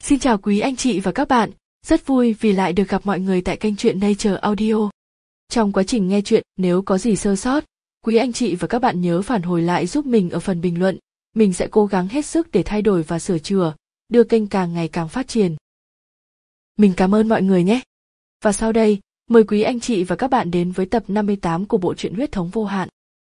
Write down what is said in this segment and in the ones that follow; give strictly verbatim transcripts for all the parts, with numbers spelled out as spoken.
Xin chào quý anh chị và các bạn, rất vui vì lại được gặp mọi người tại kênh truyện Nature Audio. Trong quá trình nghe truyện, nếu có gì sơ sót, quý anh chị và các bạn nhớ phản hồi lại giúp mình ở phần bình luận. Mình sẽ cố gắng hết sức để thay đổi và sửa chữa, đưa kênh càng ngày càng phát triển. Mình cảm ơn mọi người nhé. Và sau đây, mời quý anh chị và các bạn đến với tập năm mươi tám của bộ truyện Huyết thống vô hạn.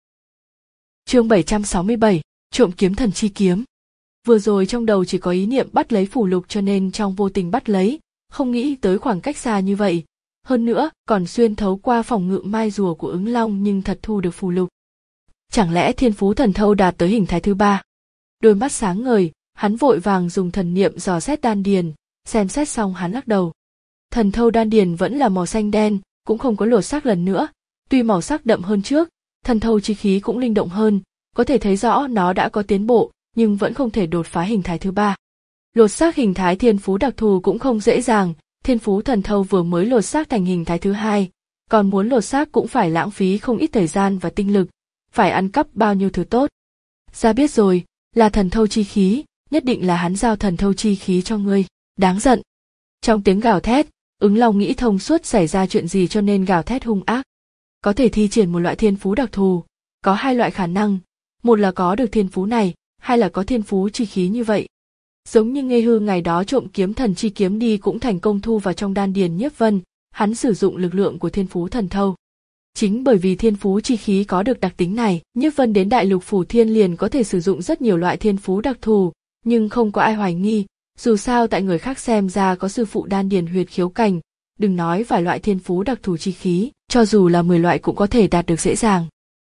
Chương bảy trăm sáu mươi bảy, trộm kiếm thần chi kiếm. Vừa rồi trong đầu chỉ có ý niệm bắt lấy phù lục cho nên trong vô tình bắt lấy, không nghĩ tới khoảng cách xa như vậy. Hơn nữa, còn xuyên thấu qua phòng ngự mai rùa của ứng long nhưng thật thu được phù lục. Chẳng lẽ thiên phú thần thâu đạt tới hình thái thứ ba? Đôi mắt sáng ngời, hắn vội vàng dùng thần niệm dò xét đan điền, xem xét xong hắn lắc đầu. Thần thâu đan điền vẫn là màu xanh đen, cũng không có lột xác lần nữa. Tuy màu sắc đậm hơn trước, thần thâu chi khí cũng linh động hơn, có thể thấy rõ nó đã có tiến bộ, nhưng vẫn không thể đột phá hình thái thứ ba. Lột xác hình thái thiên phú đặc thù cũng không dễ dàng, thiên phú thần thâu vừa mới lột xác thành hình thái thứ hai, còn muốn lột xác cũng phải lãng phí không ít thời gian và tinh lực, phải ăn cắp bao nhiêu thứ tốt. Ra biết rồi, là thần thâu chi khí, nhất định là hắn giao thần thâu chi khí cho ngươi, đáng giận. Trong tiếng gào thét, ứng long nghĩ thông suốt xảy ra chuyện gì cho nên gào thét hung ác. Có thể thi triển một loại thiên phú đặc thù, có hai loại khả năng, một là có được thiên phú này, hay là có thiên phú chi khí như vậy. Giống như Nghê Hư ngày đó trộm kiếm thần chi kiếm đi cũng thành công thu vào trong đan điền Nhiếp Vân, hắn sử dụng lực lượng của thiên phú thần thâu. Chính bởi vì thiên phú chi khí có được đặc tính này, Nhiếp Vân đến Đại Lục Phủ Thiên liền có thể sử dụng rất nhiều loại thiên phú đặc thù, nhưng không có ai hoài nghi, dù sao tại người khác xem ra có sư phụ đan điền huyệt khiếu cảnh, đừng nói vài loại thiên phú đặc thù chi khí, cho dù là mười loại cũng có thể đạt được dễ dàng.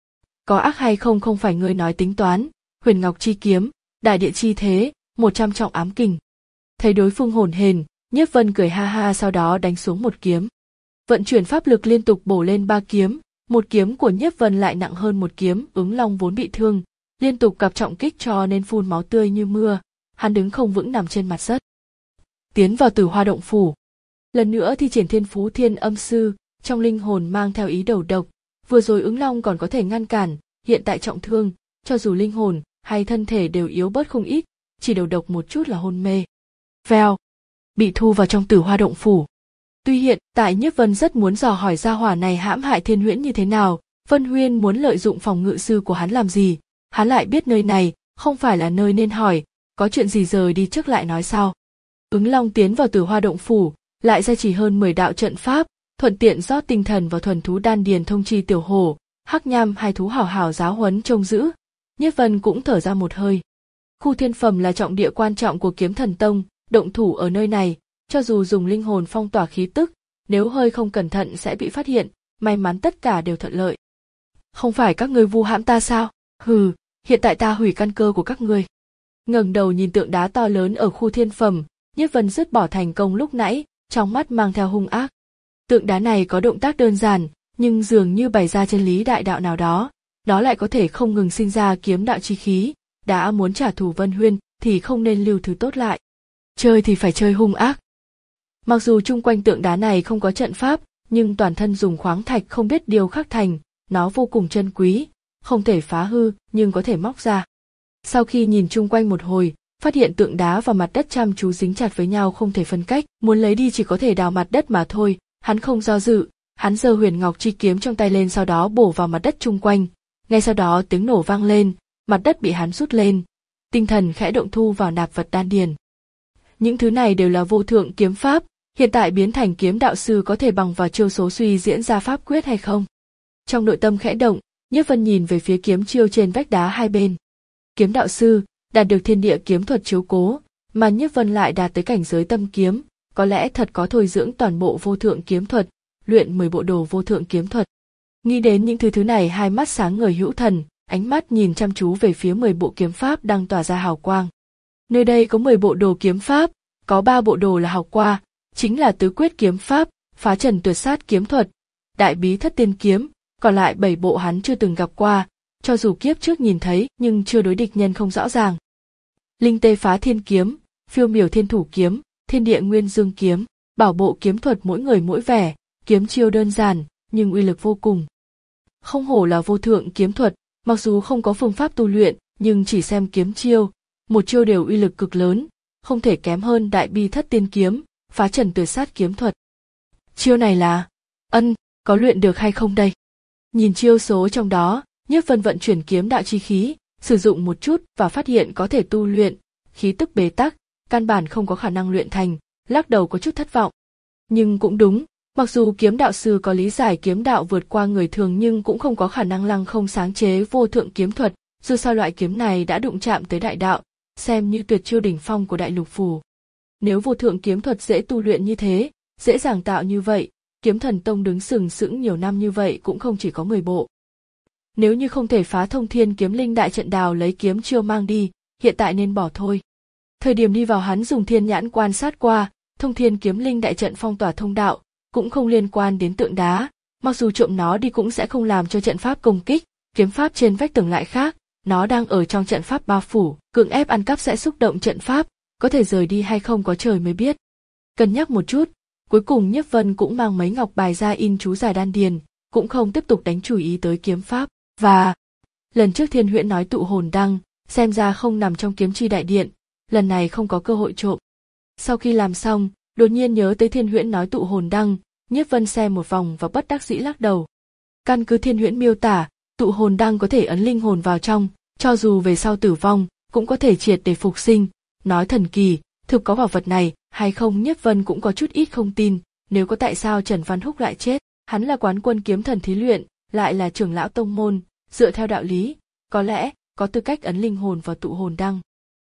Có ác hay không không phải ngươi nói tính toán, huyền ngọc chi kiếm, đại địa chi thế, một trăm trọng ám kình. Thấy đối phương hổn hển, Nhiếp Vân cười ha ha sau đó đánh xuống một kiếm. Vận chuyển pháp lực liên tục bổ lên ba kiếm, một kiếm của Nhiếp Vân lại nặng hơn một kiếm, ứng long vốn bị thương, liên tục gặp trọng kích cho nên phun máu tươi như mưa, hắn đứng không vững nằm trên mặt đất. Tiến vào Tử Hoa động phủ. Lần nữa thi triển thiên phú Thiên Âm Sư, trong linh hồn mang theo ý đầu độc, vừa rồi ứng long còn có thể ngăn cản, hiện tại trọng thương, cho dù linh hồn hay thân thể đều yếu bớt không ít, chỉ đầu độc một chút là hôn mê. Vèo, bị thu vào trong Tử Hoa động phủ. Tuy hiện tại Nhiếp Vân rất muốn dò hỏi gia hỏa này hãm hại Thiên Huyễn như thế nào, Vân Huyên muốn lợi dụng phòng ngự sư của hắn làm gì, hắn lại biết nơi này không phải là nơi nên hỏi, có chuyện gì rời đi trước lại nói sau. Ứng long tiến vào Tử Hoa động phủ, lại gia trì hơn mười đạo trận pháp, thuận tiện rót tinh thần vào thuần thú đan điền thông chi tiểu hổ, hắc nham hai thú hảo hảo giáo huấn trông giữ. Nhiếp Vân cũng thở ra một hơi. Khu thiên phẩm là trọng địa quan trọng của Kiếm Thần Tông, động thủ ở nơi này, cho dù dùng linh hồn phong tỏa khí tức, nếu hơi không cẩn thận sẽ bị phát hiện, may mắn tất cả đều thuận lợi. Không phải các ngươi vu hãm ta sao? Hừ, hiện tại ta hủy căn cơ của các ngươi. Ngẩng đầu nhìn tượng đá to lớn ở khu thiên phẩm, Nhiếp Vân dứt bỏ thành công lúc nãy, trong mắt mang theo hung ác. Tượng đá này có động tác đơn giản, nhưng dường như bày ra chân lý đại đạo nào đó, nó lại có thể không ngừng sinh ra kiếm đạo chi khí, đã muốn trả thù Vân Huyên thì không nên lưu thứ tốt lại. Chơi thì phải chơi hung ác. Mặc dù chung quanh tượng đá này không có trận pháp, nhưng toàn thân dùng khoáng thạch không biết điều khắc thành, nó vô cùng chân quý, không thể phá hư nhưng có thể móc ra. Sau khi nhìn chung quanh một hồi, phát hiện tượng đá và mặt đất chăm chú dính chặt với nhau không thể phân cách, muốn lấy đi chỉ có thể đào mặt đất mà thôi, hắn không do dự, hắn giơ huyền ngọc chi kiếm trong tay lên sau đó bổ vào mặt đất chung quanh, ngay sau đó tiếng nổ vang lên, mặt đất bị hắn rút lên, tinh thần khẽ động thu vào nạp vật đan điền. Những thứ này đều là vô thượng kiếm pháp, hiện tại biến thành kiếm đạo sư có thể bằng vào chiêu số suy diễn ra pháp quyết hay không? Trong nội tâm khẽ động, Nhiếp Vân nhìn về phía kiếm chiêu trên vách đá hai bên. Kiếm đạo sư, đạt được thiên địa kiếm thuật chiếu cố, mà Nhiếp Vân lại đạt tới cảnh giới tâm kiếm, có lẽ thật có thôi dưỡng toàn bộ vô thượng kiếm thuật, luyện mười bộ đồ vô thượng kiếm thuật. Nghĩ đến những thứ thứ này hai mắt sáng ngời hữu thần, ánh mắt nhìn chăm chú về phía mười bộ kiếm pháp đang tỏa ra hào quang. Nơi đây có mười bộ đồ kiếm pháp, có ba bộ đồ là học qua, chính là tứ quyết kiếm pháp, phá trần tuyệt sát kiếm thuật, đại bí thất tiên kiếm, còn lại bảy bộ hắn chưa từng gặp qua, cho dù kiếp trước nhìn thấy nhưng chưa đối địch nhân không rõ ràng. Linh tê phá thiên kiếm, phiêu miểu thiên thủ kiếm, thiên địa nguyên dương kiếm, bảo bộ kiếm thuật mỗi người mỗi vẻ, kiếm chiêu đơn giản nhưng uy lực vô cùng. Không hổ là vô thượng kiếm thuật, mặc dù không có phương pháp tu luyện, nhưng chỉ xem kiếm chiêu, một chiêu đều uy lực cực lớn, không thể kém hơn đại bi thất tiên kiếm, phá trần tuyệt sát kiếm thuật. Chiêu này là, ân, có luyện được hay không đây? Nhìn chiêu số trong đó, Nhiếp Vân vận chuyển kiếm đạo chi khí, sử dụng một chút và phát hiện có thể tu luyện, khí tức bế tắc, căn bản không có khả năng luyện thành, lắc đầu có chút thất vọng. Nhưng cũng đúng, mặc dù kiếm đạo sư có lý giải kiếm đạo vượt qua người thường nhưng cũng không có khả năng lăng không sáng chế vô thượng kiếm thuật, dù sao loại kiếm này đã đụng chạm tới đại đạo, xem như tuyệt chiêu đỉnh phong của đại lục phù. Nếu vô thượng kiếm thuật dễ tu luyện như thế, dễ dàng tạo như vậy, Kiếm Thần Tông đứng sừng sững nhiều năm như vậy cũng không chỉ có mười bộ. Nếu như không thể phá thông thiên kiếm linh đại trận đào lấy kiếm chiêu mang đi, hiện tại nên bỏ thôi. Thời điểm đi vào hắn dùng thiên nhãn quan sát qua, thông thiên kiếm linh đại trận phong tỏa thông đạo, cũng không liên quan đến tượng đá, mặc dù trộm nó đi cũng sẽ không làm cho trận pháp công kích, kiếm pháp trên vách tường lại khác, nó đang ở trong trận pháp bao phủ, cưỡng ép ăn cắp sẽ xúc động trận pháp, có thể rời đi hay không có trời mới biết. Cân nhắc một chút, cuối cùng Nhiếp Vân cũng mang mấy ngọc bài ra in chú giải đan điền, cũng không tiếp tục đánh chú ý tới kiếm pháp, và lần trước Thiên Huyễn nói tụ hồn đăng, xem ra không nằm trong kiếm chi đại điện, lần này không có cơ hội trộm. Sau khi làm xong, đột nhiên nhớ tới Thiên Huyễn nói tụ hồn đăng, Nhiếp Vân xem một vòng và bất đắc dĩ lắc đầu. Căn cứ Thiên Huyễn miêu tả, tụ hồn đăng có thể ấn linh hồn vào trong, cho dù về sau tử vong, cũng có thể triệt để phục sinh, nói thần kỳ, thực có bảo vật này hay không Nhiếp Vân cũng có chút ít không tin, nếu có tại sao Trần Văn Húc lại chết, hắn là quán quân kiếm thần thí luyện, lại là trưởng lão tông môn, dựa theo đạo lý, có lẽ có tư cách ấn linh hồn vào tụ hồn đăng.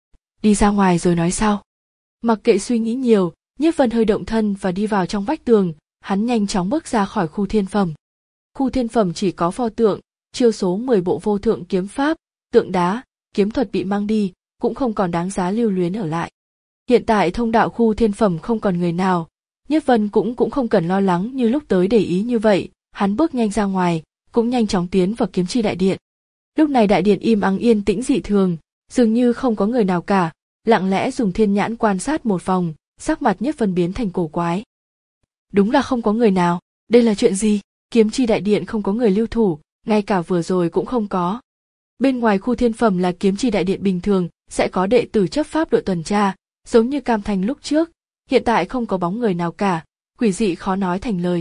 Đi ra ngoài rồi nói sau. Mặc kệ suy nghĩ nhiều, Nhiếp Vân hơi động thân và đi vào trong vách tường, hắn nhanh chóng bước ra khỏi khu thiên phẩm. Khu thiên phẩm chỉ có pho tượng, chiêu số mười bộ vô thượng kiếm pháp, tượng đá, kiếm thuật bị mang đi, cũng không còn đáng giá lưu luyến ở lại. Hiện tại thông đạo khu thiên phẩm không còn người nào, Nhiếp Vân cũng cũng không cần lo lắng như lúc tới để ý như vậy, hắn bước nhanh ra ngoài, cũng nhanh chóng tiến vào kiếm chi đại điện. Lúc này đại điện im ắng yên tĩnh dị thường, dường như không có người nào cả, lặng lẽ dùng thiên nhãn quan sát một vòng, sắc mặt Nhiếp Vân biến thành cổ quái. Đúng là không có người nào, đây là chuyện gì? Kiếm chi đại điện không có người lưu thủ, ngay cả vừa rồi cũng không có. Bên ngoài khu thiên phẩm là kiếm chi đại điện bình thường, sẽ có đệ tử chấp pháp đội tuần tra, giống như Cam Thành lúc trước, hiện tại không có bóng người nào cả, quỷ dị khó nói thành lời.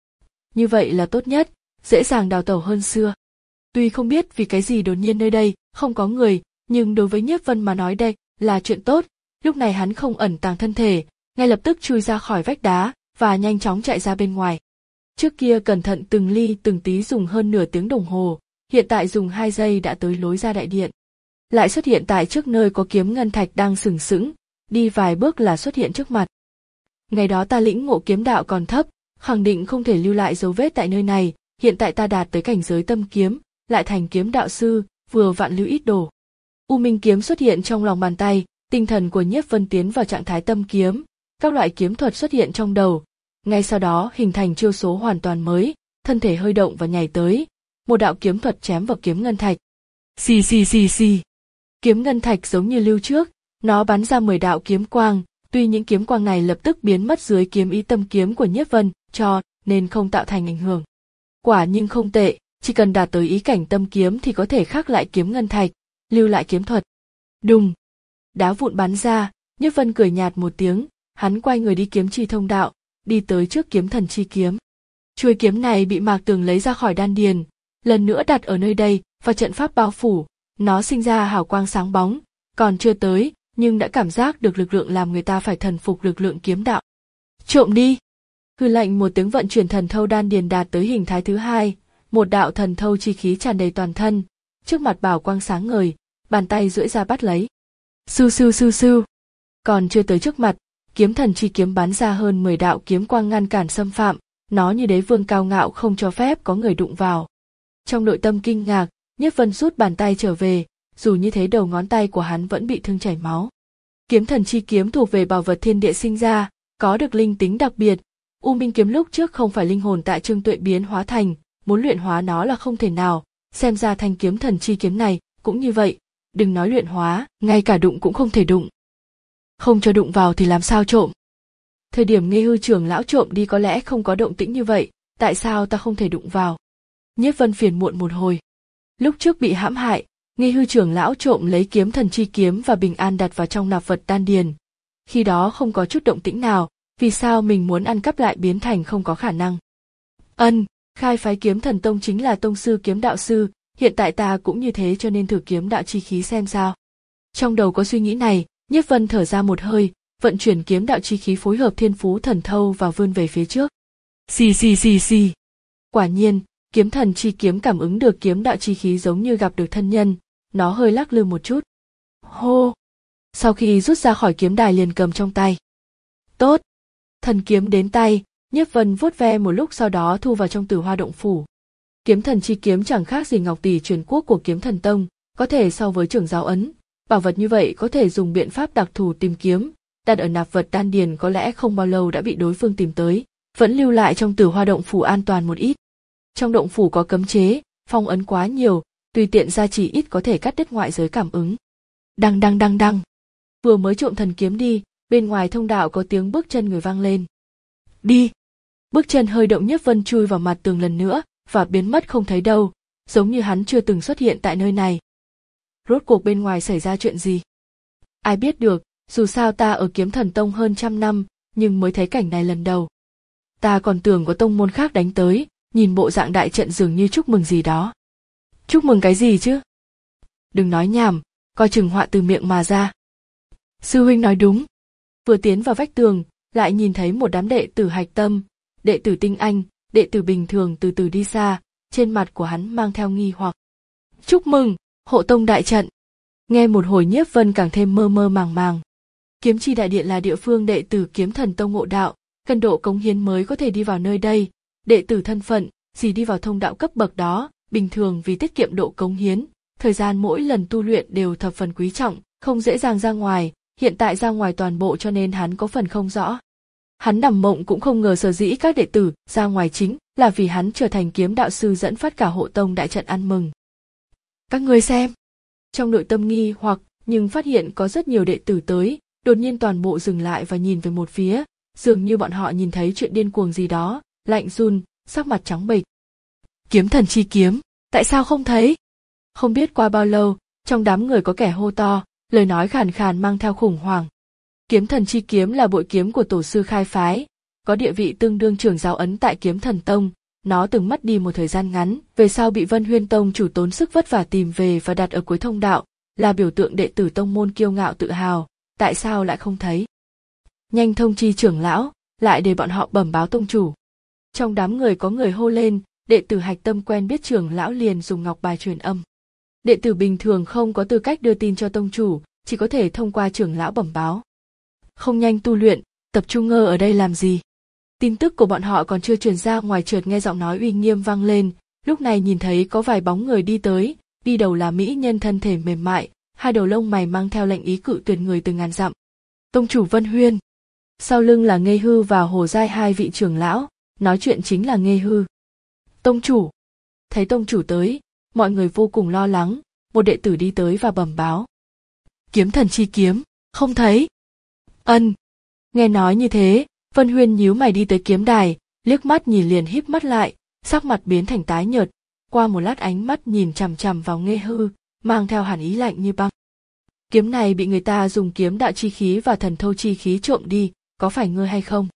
Như vậy là tốt nhất, dễ dàng đào tẩu hơn xưa. Tuy không biết vì cái gì đột nhiên nơi đây không có người, nhưng đối với Nhiếp Vân mà nói đây là chuyện tốt, lúc này hắn không ẩn tàng thân thể, ngay lập tức chui ra khỏi vách đá và nhanh chóng chạy ra bên ngoài. Trước kia cẩn thận từng ly từng tí dùng hơn nửa tiếng đồng hồ, hiện tại dùng hai giây đã tới lối ra đại điện. Lại xuất hiện tại trước nơi có kiếm ngân thạch đang sừng sững, đi vài bước là xuất hiện trước mặt. Ngày đó ta lĩnh ngộ kiếm đạo còn thấp, khẳng định không thể lưu lại dấu vết tại nơi này, hiện tại ta đạt tới cảnh giới tâm kiếm, lại thành kiếm đạo sư, vừa vặn lưu ít đồ. U Minh kiếm xuất hiện trong lòng bàn tay, tinh thần của Nhiếp Vân tiến vào trạng thái tâm kiếm, các loại kiếm thuật xuất hiện trong đầu, ngay sau đó hình thành chiêu số hoàn toàn mới, thân thể hơi động và nhảy tới, một đạo kiếm thuật chém vào kiếm ngân thạch. Xì xì xì xì. Kiếm ngân thạch giống như lưu trước, nó bắn ra mười đạo kiếm quang, tuy những kiếm quang này lập tức biến mất dưới kiếm ý tâm kiếm của Nhiếp Vân, cho nên không tạo thành ảnh hưởng. Quả nhưng không tệ, chỉ cần đạt tới ý cảnh tâm kiếm thì có thể khắc lại kiếm ngân thạch, lưu lại kiếm thuật. Đùng, đá vụn bắn ra, Nhiếp Vân cười nhạt một tiếng, hắn quay người đi kiếm chi thông đạo, đi tới trước kiếm thần chi kiếm. Chuôi kiếm này bị Mạc Tường lấy ra khỏi đan điền, lần nữa đặt ở nơi đây và trận pháp bao phủ, nó sinh ra hào quang sáng bóng, còn chưa tới nhưng đã cảm giác được lực lượng làm người ta phải thần phục lực lượng kiếm đạo. Trộm đi! Hư lệnh một tiếng vận chuyển thần thâu đan điền đạt tới hình thái thứ hai, một đạo thần thâu chi khí tràn đầy toàn thân, trước mặt bảo quang sáng ngời, bàn tay duỗi ra bắt lấy. Sưu sưu sưu sưu. Còn chưa tới trước mặt, kiếm thần chi kiếm bắn ra hơn mười đạo kiếm quang ngăn cản xâm phạm, nó như đế vương cao ngạo không cho phép có người đụng vào. Trong nội tâm kinh ngạc, Nhiếp Vân rút bàn tay trở về, dù như thế đầu ngón tay của hắn vẫn bị thương chảy máu. Kiếm thần chi kiếm thuộc về bảo vật thiên địa sinh ra, có được linh tính đặc biệt. U Minh kiếm lúc trước không phải linh hồn tại Trương Tuệ biến hóa thành, muốn luyện hóa nó là không thể nào, xem ra thanh kiếm thần chi kiếm này cũng như vậy, đừng nói luyện hóa, ngay cả đụng cũng không thể đụng. Không cho đụng vào thì làm sao trộm? Thời điểm Nghê Hư trưởng lão trộm đi có lẽ không có động tĩnh như vậy, tại sao ta không thể đụng vào? Nhiếp Vân phiền muộn một hồi. Lúc trước bị hãm hại, Nghê Hư trưởng lão trộm lấy kiếm thần chi kiếm và bình an đặt vào trong nạp vật đan điền. Khi đó không có chút động tĩnh nào, vì sao mình muốn ăn cắp lại biến thành không có khả năng. Ân, khai phái Kiếm Thần Tông chính là tông sư kiếm đạo sư, hiện tại ta cũng như thế cho nên thử kiếm đạo chi khí xem sao. Trong đầu có suy nghĩ này, Nhiếp Vân thở ra một hơi, vận chuyển kiếm đạo chi khí phối hợp thiên phú thần thâu và vươn về phía trước. Xì xì xì xì. Quả nhiên, kiếm thần chi kiếm cảm ứng được kiếm đạo chi khí giống như gặp được thân nhân, nó hơi lắc lư một chút. Hô! Sau khi rút ra khỏi kiếm đài liền cầm trong tay. Tốt! Thần kiếm đến tay, Nhiếp Vân vuốt ve một lúc sau đó thu vào trong Tử Hoa động phủ. Kiếm thần chi kiếm chẳng khác gì ngọc tỷ truyền quốc của Kiếm Thần Tông, có thể so với trưởng giáo ấn. Bảo vật như vậy có thể dùng biện pháp đặc thù tìm kiếm, đặt ở nạp vật đan điền có lẽ không bao lâu đã bị đối phương tìm tới, vẫn lưu lại trong Tử Hoa động phủ an toàn một ít. Trong động phủ có cấm chế, phong ấn quá nhiều, tùy tiện gia trì ít có thể cắt đứt ngoại giới cảm ứng. Đăng đăng đăng đăng. Vừa mới trộm thần kiếm đi, bên ngoài thông đạo có tiếng bước chân người vang lên. Đi. Bước chân hơi động, Nhiếp Vân chui vào mặt tường lần nữa và biến mất không thấy đâu, giống như hắn chưa từng xuất hiện tại nơi này. Rốt cuộc bên ngoài xảy ra chuyện gì? Ai biết được, dù sao ta ở Kiếm Thần Tông hơn trăm năm, nhưng mới thấy cảnh này lần đầu. Ta còn tưởng có tông môn khác đánh tới, nhìn bộ dạng đại trận dường như chúc mừng gì đó. Chúc mừng cái gì chứ? Đừng nói nhảm, coi chừng họa từ miệng mà ra. Sư huynh nói đúng. Vừa tiến vào vách tường, lại nhìn thấy một đám đệ tử hạch tâm, đệ tử tinh anh, đệ tử bình thường từ từ đi xa, trên mặt của hắn mang theo nghi hoặc. Chúc mừng, hộ tông đại trận. Nghe một hồi Nhiếp Vân càng thêm mơ mơ màng màng. Kiếm Chi Đại Điện là địa phương đệ tử Kiếm Thần Tông ngộ đạo, cần độ cống hiến mới có thể đi vào nơi đây. Đệ tử thân phận, gì đi vào thông đạo cấp bậc đó, bình thường vì tiết kiệm độ cống hiến, thời gian mỗi lần tu luyện đều thập phần quý trọng, không dễ dàng ra ngoài, hiện tại ra ngoài toàn bộ cho nên hắn có phần không rõ. Hắn nằm mộng cũng không ngờ sở dĩ các đệ tử ra ngoài chính là vì hắn trở thành kiếm đạo sư dẫn phát cả hộ tông đại trận ăn mừng. Các ngươi xem. Trong nội tâm nghi hoặc, nhưng phát hiện có rất nhiều đệ tử tới, đột nhiên toàn bộ dừng lại và nhìn về một phía, dường như bọn họ nhìn thấy chuyện điên cuồng gì đó, lạnh run, sắc mặt trắng bệch. Kiếm thần chi kiếm, tại sao không thấy? Không biết qua bao lâu, trong đám người có kẻ hô to, lời nói khàn khàn mang theo khủng hoảng. Kiếm thần chi kiếm là bội kiếm của tổ sư khai phái, có địa vị tương đương trưởng giáo ấn tại Kiếm Thần Tông, nó từng mất đi một thời gian ngắn, về sau bị Vân Huyên Tông chủ tốn sức vất vả tìm về và đặt ở cuối thông đạo, là biểu tượng đệ tử tông môn kiêu ngạo tự hào, tại sao lại không thấy? Nhanh thông chi trưởng lão, lại để bọn họ bẩm báo tông chủ. Trong đám người có người hô lên, đệ tử hạch tâm quen biết trưởng lão liền dùng ngọc bài truyền âm. Đệ tử bình thường không có tư cách đưa tin cho tông chủ, chỉ có thể thông qua trưởng lão bẩm báo. Không nhanh tu luyện, tập trung ngơ ở đây làm gì? Tin tức của bọn họ còn chưa truyền ra ngoài, chợt nghe giọng nói uy nghiêm vang lên, lúc này nhìn thấy có vài bóng người đi tới, đi đầu là mỹ nhân thân thể mềm mại, hai đầu lông mày mang theo lệnh ý cự tuyệt người từ ngàn dặm. Tông chủ Vân Huyên. Sau lưng là Nghê Hư và Hồ Giai, hai vị trưởng lão, nói chuyện chính là Nghê Hư. Tông chủ. Thấy tông chủ tới, mọi người vô cùng lo lắng, một đệ tử đi tới và bẩm báo. Kiếm thần chi kiếm, không thấy. Ân. Nghe nói như thế, Vân Huyên nhíu mày đi tới kiếm đài, liếc mắt nhìn liền híp mắt lại, sắc mặt biến thành tái nhợt, qua một lát ánh mắt nhìn chằm chằm vào Nghê Hư, mang theo hàn ý lạnh như băng. Kiếm này bị người ta dùng kiếm đạo chi khí và thần thâu chi khí trộm đi, có phải ngươi hay không?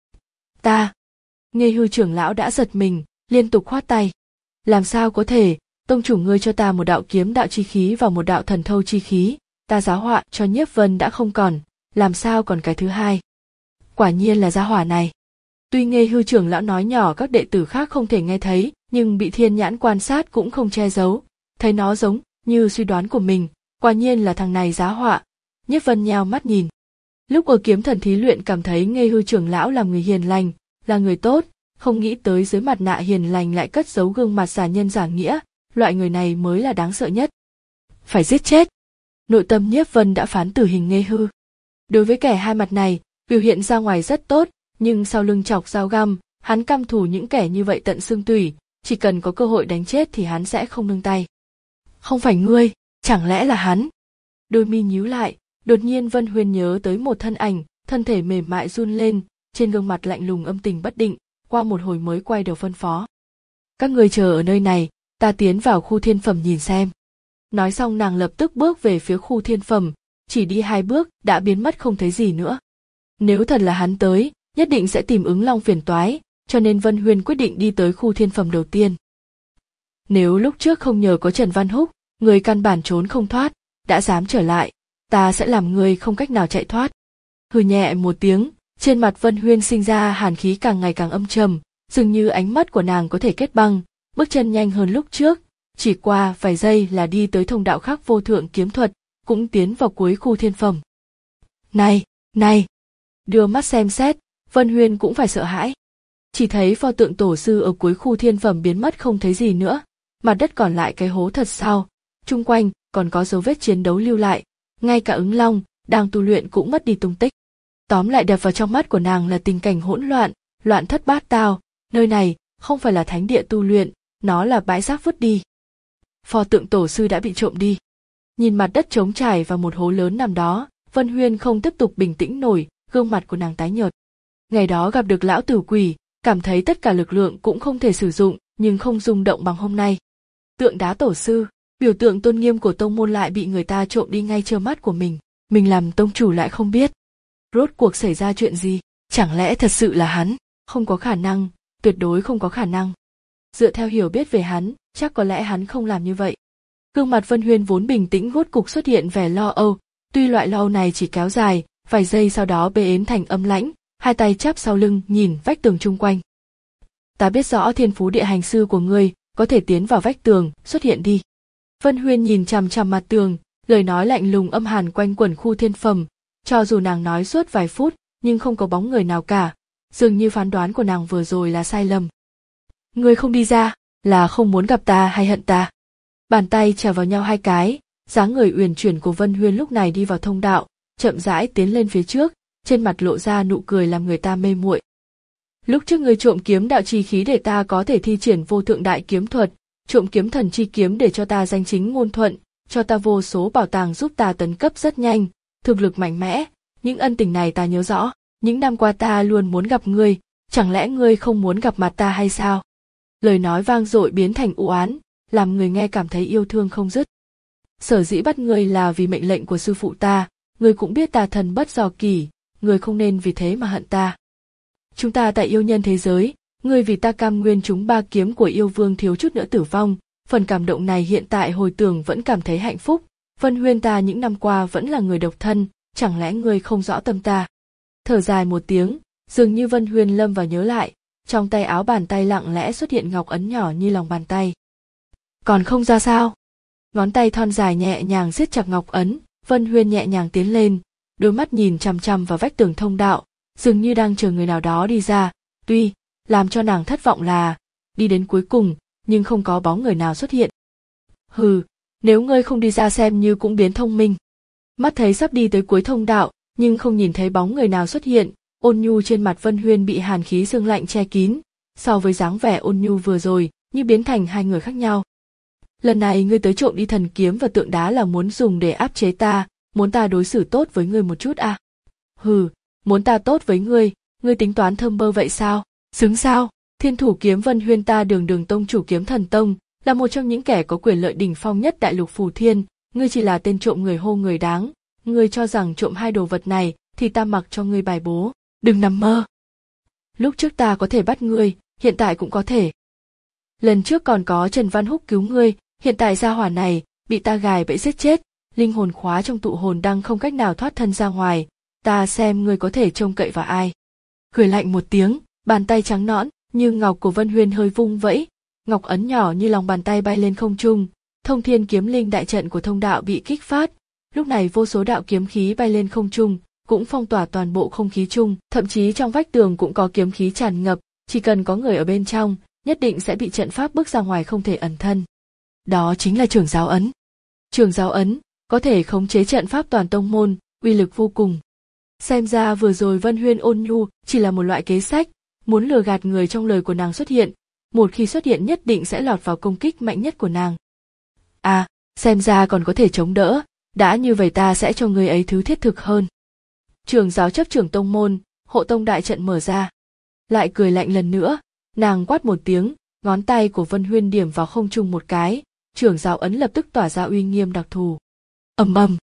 Ta. Nghê Hư trưởng lão đã giật mình, liên tục khoát tay. Làm sao có thể, tông chủ ngươi cho ta một đạo kiếm đạo chi khí và một đạo thần thâu chi khí, ta giá họa cho Nhiếp Vân đã không còn, làm sao còn cái thứ hai? Quả nhiên là gia hỏa này. Tuy Nghê Hư trưởng lão nói nhỏ các đệ tử khác không thể nghe thấy, nhưng bị thiên nhãn quan sát cũng không che giấu, thấy nó giống như suy đoán của mình, quả nhiên là thằng này giá họa. Nhiếp Vân nheo mắt nhìn. Lúc ở kiếm thần thí luyện cảm thấy Nghê Hư trưởng lão là người hiền lành, là người tốt, không nghĩ tới dưới mặt nạ hiền lành lại cất giấu gương mặt giả nhân giả nghĩa, loại người này mới là đáng sợ nhất. Phải giết chết. Nội tâm Nhiếp Vân đã phán tử hình Nghê Hư. Đối với kẻ hai mặt này, biểu hiện ra ngoài rất tốt, nhưng sau lưng chọc dao găm, hắn căm thù những kẻ như vậy tận xương tủy, chỉ cần có cơ hội đánh chết thì hắn sẽ không nương tay. Không phải ngươi, chẳng lẽ là hắn? Đôi mi nhíu lại, đột nhiên Vân Huyên nhớ tới một thân ảnh, thân thể mềm mại run lên, trên gương mặt lạnh lùng âm tình bất định, qua một hồi mới quay đầu phân phó. Các người chờ ở nơi này, ta tiến vào khu thiên phẩm nhìn xem. Nói xong nàng lập tức bước về phía khu thiên phẩm, chỉ đi hai bước đã biến mất không thấy gì nữa. Nếu thật là hắn tới, nhất định sẽ tìm Ứng Long phiền toái, cho nên Vân Huyên quyết định đi tới khu thiên phẩm đầu tiên. Nếu lúc trước không nhờ có Trần Văn Húc, người căn bản trốn không thoát, đã dám trở lại, ta sẽ làm người không cách nào chạy thoát. Hừ nhẹ một tiếng, trên mặt Vân Huyên sinh ra hàn khí càng ngày càng âm trầm, dường như ánh mắt của nàng có thể kết băng, bước chân nhanh hơn lúc trước, chỉ qua vài giây là đi tới thông đạo khác vô thượng kiếm thuật, cũng tiến vào cuối khu thiên phẩm. Này, này! Đưa mắt xem xét, Vân Huyên cũng phải sợ hãi. Chỉ thấy pho tượng tổ sư ở cuối khu thiên phẩm biến mất không thấy gì nữa, mặt đất còn lại cái hố thật sau, chung quanh còn có dấu vết chiến đấu lưu lại, ngay cả Ứng Long đang tu luyện cũng mất đi tung tích. Tóm lại đập vào trong mắt của nàng là tình cảnh hỗn loạn, loạn thất bát tao, nơi này không phải là thánh địa tu luyện, nó là bãi rác vứt đi. Pho tượng tổ sư đã bị trộm đi. Nhìn mặt đất trống trải và một hố lớn nằm đó, Vân Huyên không tiếp tục bình tĩnh nổi, gương mặt của nàng tái nhợt. Ngày đó gặp được lão tử quỷ, cảm thấy tất cả lực lượng cũng không thể sử dụng, nhưng không rung động bằng hôm nay. Tượng đá tổ sư, biểu tượng tôn nghiêm của tông môn lại bị người ta trộm đi ngay trơ mắt của mình, mình làm tông chủ lại không biết. Rốt cuộc xảy ra chuyện gì? Chẳng lẽ thật sự là hắn? Không có khả năng, tuyệt đối không có khả năng. Dựa theo hiểu biết về hắn, chắc có lẽ hắn không làm như vậy. Gương mặt Vân Huyên vốn bình tĩnh rốt cục xuất hiện vẻ lo âu, tuy loại lo âu này chỉ kéo dài, vài giây sau đó bê ến thành âm lãnh, hai tay chắp sau lưng nhìn vách tường chung quanh. Ta biết rõ thiên phú địa hành sư của ngươi, có thể tiến vào vách tường, xuất hiện đi. Vân Huyên nhìn chằm chằm mặt tường, lời nói lạnh lùng âm hàn quanh quẩn khu thiên phẩm, cho dù nàng nói suốt vài phút, nhưng không có bóng người nào cả, dường như phán đoán của nàng vừa rồi là sai lầm. Ngươi không đi ra, là không muốn gặp ta hay hận ta? Bàn tay chà vào nhau hai cái, dáng người uyển chuyển của Vân Huyên lúc này đi vào thông đạo, chậm rãi tiến lên phía trước, trên mặt lộ ra nụ cười làm người ta mê muội. Lúc trước ngươi trộm kiếm đạo chi khí để ta có thể thi triển vô thượng đại kiếm thuật, trộm kiếm thần chi kiếm để cho ta danh chính ngôn thuận, cho ta vô số bảo tàng giúp ta tấn cấp rất nhanh, thực lực mạnh mẽ, những ân tình này ta nhớ rõ, những năm qua ta luôn muốn gặp ngươi, chẳng lẽ ngươi không muốn gặp mặt ta hay sao? Lời nói vang dội biến thành u oán, làm người nghe cảm thấy yêu thương không dứt. Sở dĩ bắt ngươi là vì mệnh lệnh của sư phụ ta, ngươi cũng biết ta thần bất do kỷ, ngươi không nên vì thế mà hận ta. Chúng ta tại yêu nhân thế giới, ngươi vì ta cam nguyên chúng ba kiếm của yêu vương thiếu chút nữa tử vong, phần cảm động này hiện tại hồi tưởng vẫn cảm thấy hạnh phúc. Vân Huyên ta những năm qua vẫn là người độc thân, chẳng lẽ ngươi không rõ tâm ta? Thở dài một tiếng, dường như Vân Huyên lâm vào nhớ lại, trong tay áo bàn tay lặng lẽ xuất hiện ngọc ấn nhỏ như lòng bàn tay. Còn không ra sao? Ngón tay thon dài nhẹ nhàng siết chặt ngọc ấn, Vân Huyên nhẹ nhàng tiến lên, đôi mắt nhìn chằm chằm vào vách tường thông đạo, dường như đang chờ người nào đó đi ra, tuy làm cho nàng thất vọng là đi đến cuối cùng, nhưng không có bóng người nào xuất hiện. Hừ, nếu ngươi không đi ra xem như cũng biến thông minh. Mắt thấy sắp đi tới cuối thông đạo, nhưng không nhìn thấy bóng người nào xuất hiện, ôn nhu trên mặt Vân Huyên bị hàn khí sương lạnh che kín, so với dáng vẻ ôn nhu vừa rồi, như biến thành hai người khác nhau. Lần này ngươi tới trộm đi thần kiếm và tượng đá là muốn dùng để áp chế ta, muốn ta đối xử tốt với ngươi một chút à? Hừ, muốn ta tốt với ngươi, ngươi tính toán thơm bơ vậy sao? Xứng sao? Thiên thủ kiếm Vân Huyên ta đường đường tông chủ kiếm thần tông, là một trong những kẻ có quyền lợi đỉnh phong nhất đại lục phù thiên, ngươi chỉ là tên trộm người hô người đáng, ngươi cho rằng trộm hai đồ vật này thì ta mặc cho ngươi bài bố, đừng nằm mơ. Lúc trước ta có thể bắt ngươi, hiện tại cũng có thể. Lần trước còn có Trần Văn Húc cứu ngươi, hiện tại gia hỏa này bị ta gài bẫy giết chết, linh hồn khóa trong tụ hồn đăng không cách nào thoát thân ra ngoài, ta xem ngươi có thể trông cậy vào ai. Cười lạnh một tiếng, bàn tay trắng nõn như ngọc của Vân Huyên hơi vung vẫy, ngọc ấn nhỏ như lòng bàn tay bay lên không trung, thông thiên kiếm linh đại trận của thông đạo bị kích phát, lúc này vô số đạo kiếm khí bay lên không trung, cũng phong tỏa toàn bộ không khí chung, thậm chí trong vách tường cũng có kiếm khí tràn ngập, chỉ cần có người ở bên trong, nhất định sẽ bị trận pháp bước ra ngoài không thể ẩn thân. Đó chính là Trường Giáo Ấn. Trường Giáo Ấn có thể khống chế trận pháp toàn tông môn, uy lực vô cùng. Xem ra vừa rồi Vân Huyên ôn nhu chỉ là một loại kế sách, muốn lừa gạt người trong lời của nàng xuất hiện, một khi xuất hiện nhất định sẽ lọt vào công kích mạnh nhất của nàng. À, xem ra còn có thể chống đỡ, đã như vậy ta sẽ cho người ấy thứ thiết thực hơn. Trường giáo chấp trưởng tông môn, hộ tông đại trận mở ra. Lại cười lạnh lần nữa, nàng quát một tiếng, ngón tay của Vân Huyên điểm vào không trung một cái, trưởng giáo ấn lập tức tỏa ra uy nghiêm đặc thù. Ầm ầm.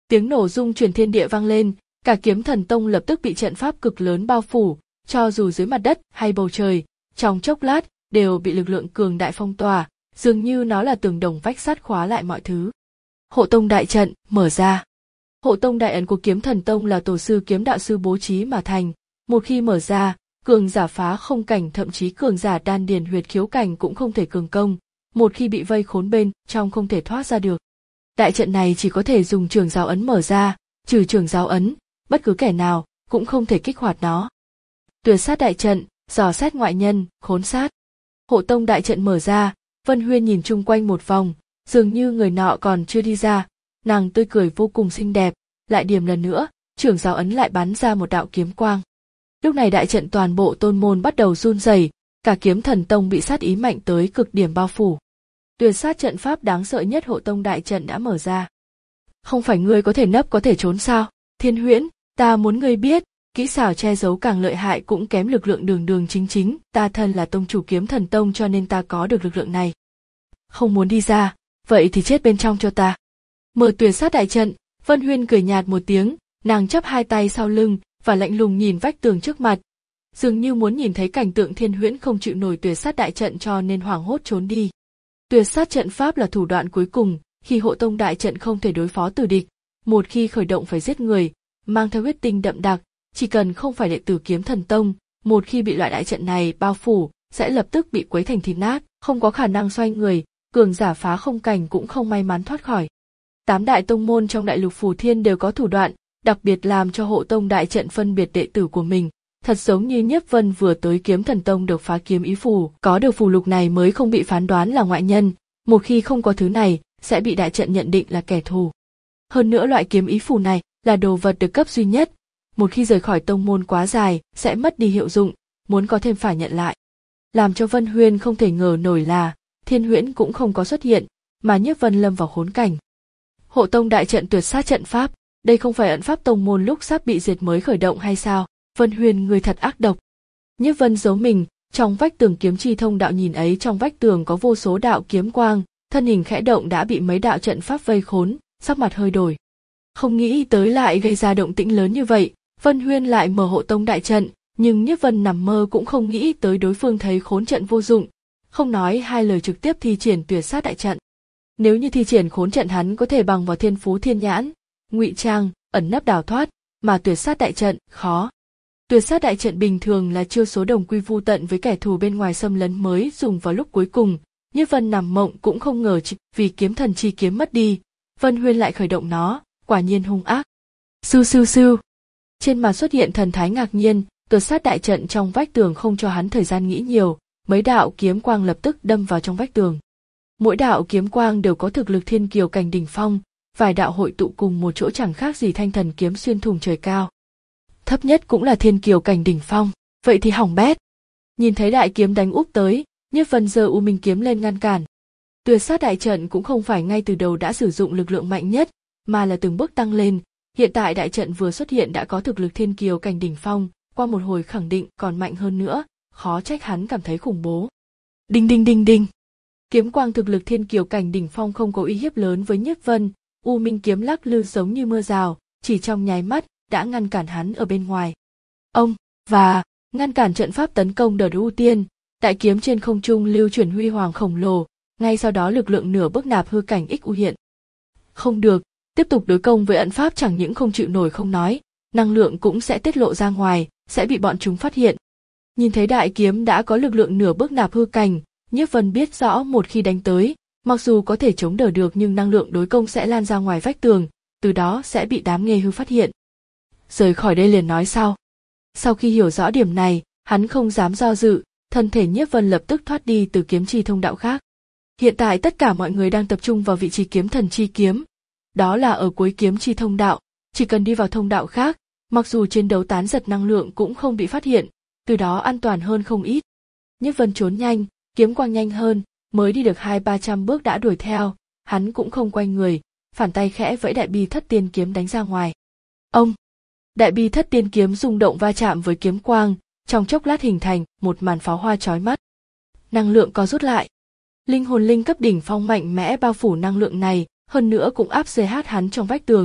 Tiếng nổ rung chuyển thiên địa vang lên, cả Kiếm Thần Tông lập tức bị trận pháp cực lớn bao phủ, cho dù dưới mặt đất hay bầu trời, trong chốc lát đều bị lực lượng cường đại phong tỏa, dường như nó là tường đồng vách sắt khóa lại mọi thứ. Hộ tông đại trận mở ra. Hộ tông đại ấn của Kiếm Thần Tông là tổ sư kiếm đạo sư bố trí mà thành, một khi mở ra, cường giả phá không cảnh thậm chí cường giả đan điền huyệt khiếu cảnh cũng không thể cường công, một khi bị vây khốn bên trong không thể thoát ra được. Đại trận này chỉ có thể dùng trường giáo ấn mở ra, trừ trường giáo ấn, bất cứ kẻ nào cũng không thể kích hoạt nó. Tuyệt sát đại trận, dò xét ngoại nhân, khốn sát. Hộ tông đại trận mở ra, Vân Huyên nhìn chung quanh một vòng, dường như người nọ còn chưa đi ra, nàng tươi cười vô cùng xinh đẹp, lại điểm lần nữa, trường giáo ấn lại bắn ra một đạo kiếm quang. Lúc này đại trận toàn bộ tôn môn bắt đầu run rẩy, cả Kiếm Thần Tông bị sát ý mạnh tới cực điểm bao phủ. Tuyệt sát trận pháp đáng sợ nhất hộ tông đại trận đã mở ra. Không phải ngươi có thể nấp có thể trốn sao? Thiên Huyễn, ta muốn ngươi biết, kỹ xảo che giấu càng lợi hại cũng kém lực lượng đường đường chính chính, ta thân là tông chủ Kiếm Thần Tông cho nên ta có được lực lượng này. Không muốn đi ra, vậy thì chết bên trong cho ta. Mở tuyệt sát đại trận, Vân Huyên cười nhạt một tiếng, nàng chắp hai tay sau lưng và lạnh lùng nhìn vách tường trước mặt, dường như muốn nhìn thấy cảnh tượng Thiên Huyễn không chịu nổi tuyệt sát đại trận cho nên hoảng hốt trốn đi. Tuyệt sát trận pháp là thủ đoạn cuối cùng, khi hộ tông đại trận không thể đối phó tử địch, một khi khởi động phải giết người, mang theo huyết tinh đậm đặc, chỉ cần không phải đệ tử Kiếm Thần Tông, một khi bị loại đại trận này bao phủ, sẽ lập tức bị quấy thành thịt nát, không có khả năng xoay người, cường giả phá không cảnh cũng không may mắn thoát khỏi. Tám đại tông môn trong đại lục Phù Thiên đều có thủ đoạn, đặc biệt làm cho hộ tông đại trận phân biệt đệ tử của mình, thật giống như Nhiếp Vân vừa tới Kiếm Thần Tông được phá kiếm ý phù, có được phù lục này mới không bị phán đoán là ngoại nhân, một khi không có thứ này, sẽ bị đại trận nhận định là kẻ thù. Hơn nữa loại kiếm ý phù này là đồ vật được cấp duy nhất, một khi rời khỏi tông môn quá dài sẽ mất đi hiệu dụng, muốn có thêm phải nhận lại. Làm cho Vân Huyên không thể ngờ nổi là Thiên Huyễn cũng không có xuất hiện, mà Nhiếp Vân lâm vào khốn cảnh. Hộ tông đại trận tuyệt sát trận pháp, đây không phải ẩn pháp tông môn lúc sắp bị diệt mới khởi động hay sao? Vân Huyên người thật ác độc. Nhiếp Vân giấu mình trong vách tường kiếm chi thông đạo, nhìn ấy trong vách tường có vô số đạo kiếm quang, thân hình khẽ động đã bị mấy đạo trận pháp vây khốn, sắc mặt hơi đổi. Không nghĩ tới lại gây ra động tĩnh lớn như vậy, Vân Huyên lại mở hộ tông đại trận, nhưng Nhiếp Vân nằm mơ cũng không nghĩ tới đối phương thấy khốn trận vô dụng, không nói hai lời trực tiếp thi triển tuyệt sát đại trận. Nếu như thi triển khốn trận hắn có thể bằng vào thiên phú thiên nhãn, ngụy trang, ẩn nấp đào thoát, mà tuyệt sát đại trận khó. Tuyệt sát đại trận bình thường là chiêu số đồng quy vu tận với kẻ thù bên ngoài xâm lấn mới dùng vào lúc cuối cùng, Nhiếp Vân nằm mộng cũng không ngờ chỉ vì kiếm thần chi kiếm mất đi, Vân Huyên lại khởi động nó, quả nhiên hung ác. Sưu sưu sưu. Trên mặt xuất hiện thần thái ngạc nhiên, tuyệt sát đại trận trong vách tường không cho hắn thời gian nghĩ nhiều, mấy đạo kiếm quang lập tức đâm vào trong vách tường. Mỗi đạo kiếm quang đều có thực lực thiên kiều cảnh đỉnh phong, vài đạo hội tụ cùng một chỗ chẳng khác gì thanh thần kiếm xuyên thủng trời cao. Thấp nhất cũng là thiên kiều cảnh đỉnh phong, vậy thì hỏng bét. Nhìn thấy đại kiếm đánh úp tới, Nhiếp Vân giơ U Minh kiếm lên ngăn cản. Tuyệt sát đại trận cũng không phải ngay từ đầu đã sử dụng lực lượng mạnh nhất, mà là từng bước tăng lên. Hiện tại đại trận vừa xuất hiện đã có thực lực thiên kiều cảnh đỉnh phong, qua một hồi khẳng định còn mạnh hơn nữa, khó trách hắn cảm thấy khủng bố. Đinh đinh đinh đinh. Kiếm quang thực lực thiên kiều cảnh đỉnh phong không có uy hiếp lớn với Nhiếp Vân, U Minh kiếm lắc lư giống như mưa rào, chỉ trong nháy mắt đã ngăn cản hắn ở bên ngoài. Ông và ngăn cản trận pháp tấn công đợt ưu tiên, đại kiếm trên không trung lưu chuyển huy hoàng khổng lồ, ngay sau đó lực lượng nửa bước nạp hư cảnh ích u hiện. Không được, tiếp tục đối công với ẩn pháp chẳng những không chịu nổi không nói, năng lượng cũng sẽ tiết lộ ra ngoài, sẽ bị bọn chúng phát hiện. Nhìn thấy đại kiếm đã có lực lượng nửa bước nạp hư cảnh, Nhiếp Vân biết rõ một khi đánh tới, mặc dù có thể chống đỡ được nhưng năng lượng đối công sẽ lan ra ngoài vách tường, từ đó sẽ bị đám nghề hư phát hiện. Rời khỏi đây liền nói sau. Sau khi hiểu rõ điểm này, hắn không dám do dự, thân thể Nhiếp Vân lập tức thoát đi từ kiếm chi thông đạo khác. Hiện tại tất cả mọi người đang tập trung vào vị trí kiếm thần chi kiếm, đó là ở cuối kiếm chi thông đạo, chỉ cần đi vào thông đạo khác, mặc dù chiến đấu tán giật năng lượng cũng không bị phát hiện, từ đó an toàn hơn không ít. Nhiếp Vân trốn nhanh, kiếm quang nhanh hơn, mới đi được hai ba trăm bước đã đuổi theo, hắn cũng không quay người, phản tay khẽ vẫy đại bi thất tiên kiếm đánh ra ngoài. Ông! Đại bi thất tiên kiếm rung động va chạm với kiếm quang, trong chốc lát hình thành một màn pháo hoa chói mắt. Năng lượng co rút lại. Linh hồn linh cấp đỉnh phong mạnh mẽ bao phủ năng lượng này, hơn nữa cũng áp xê hát hắn trong vách tường,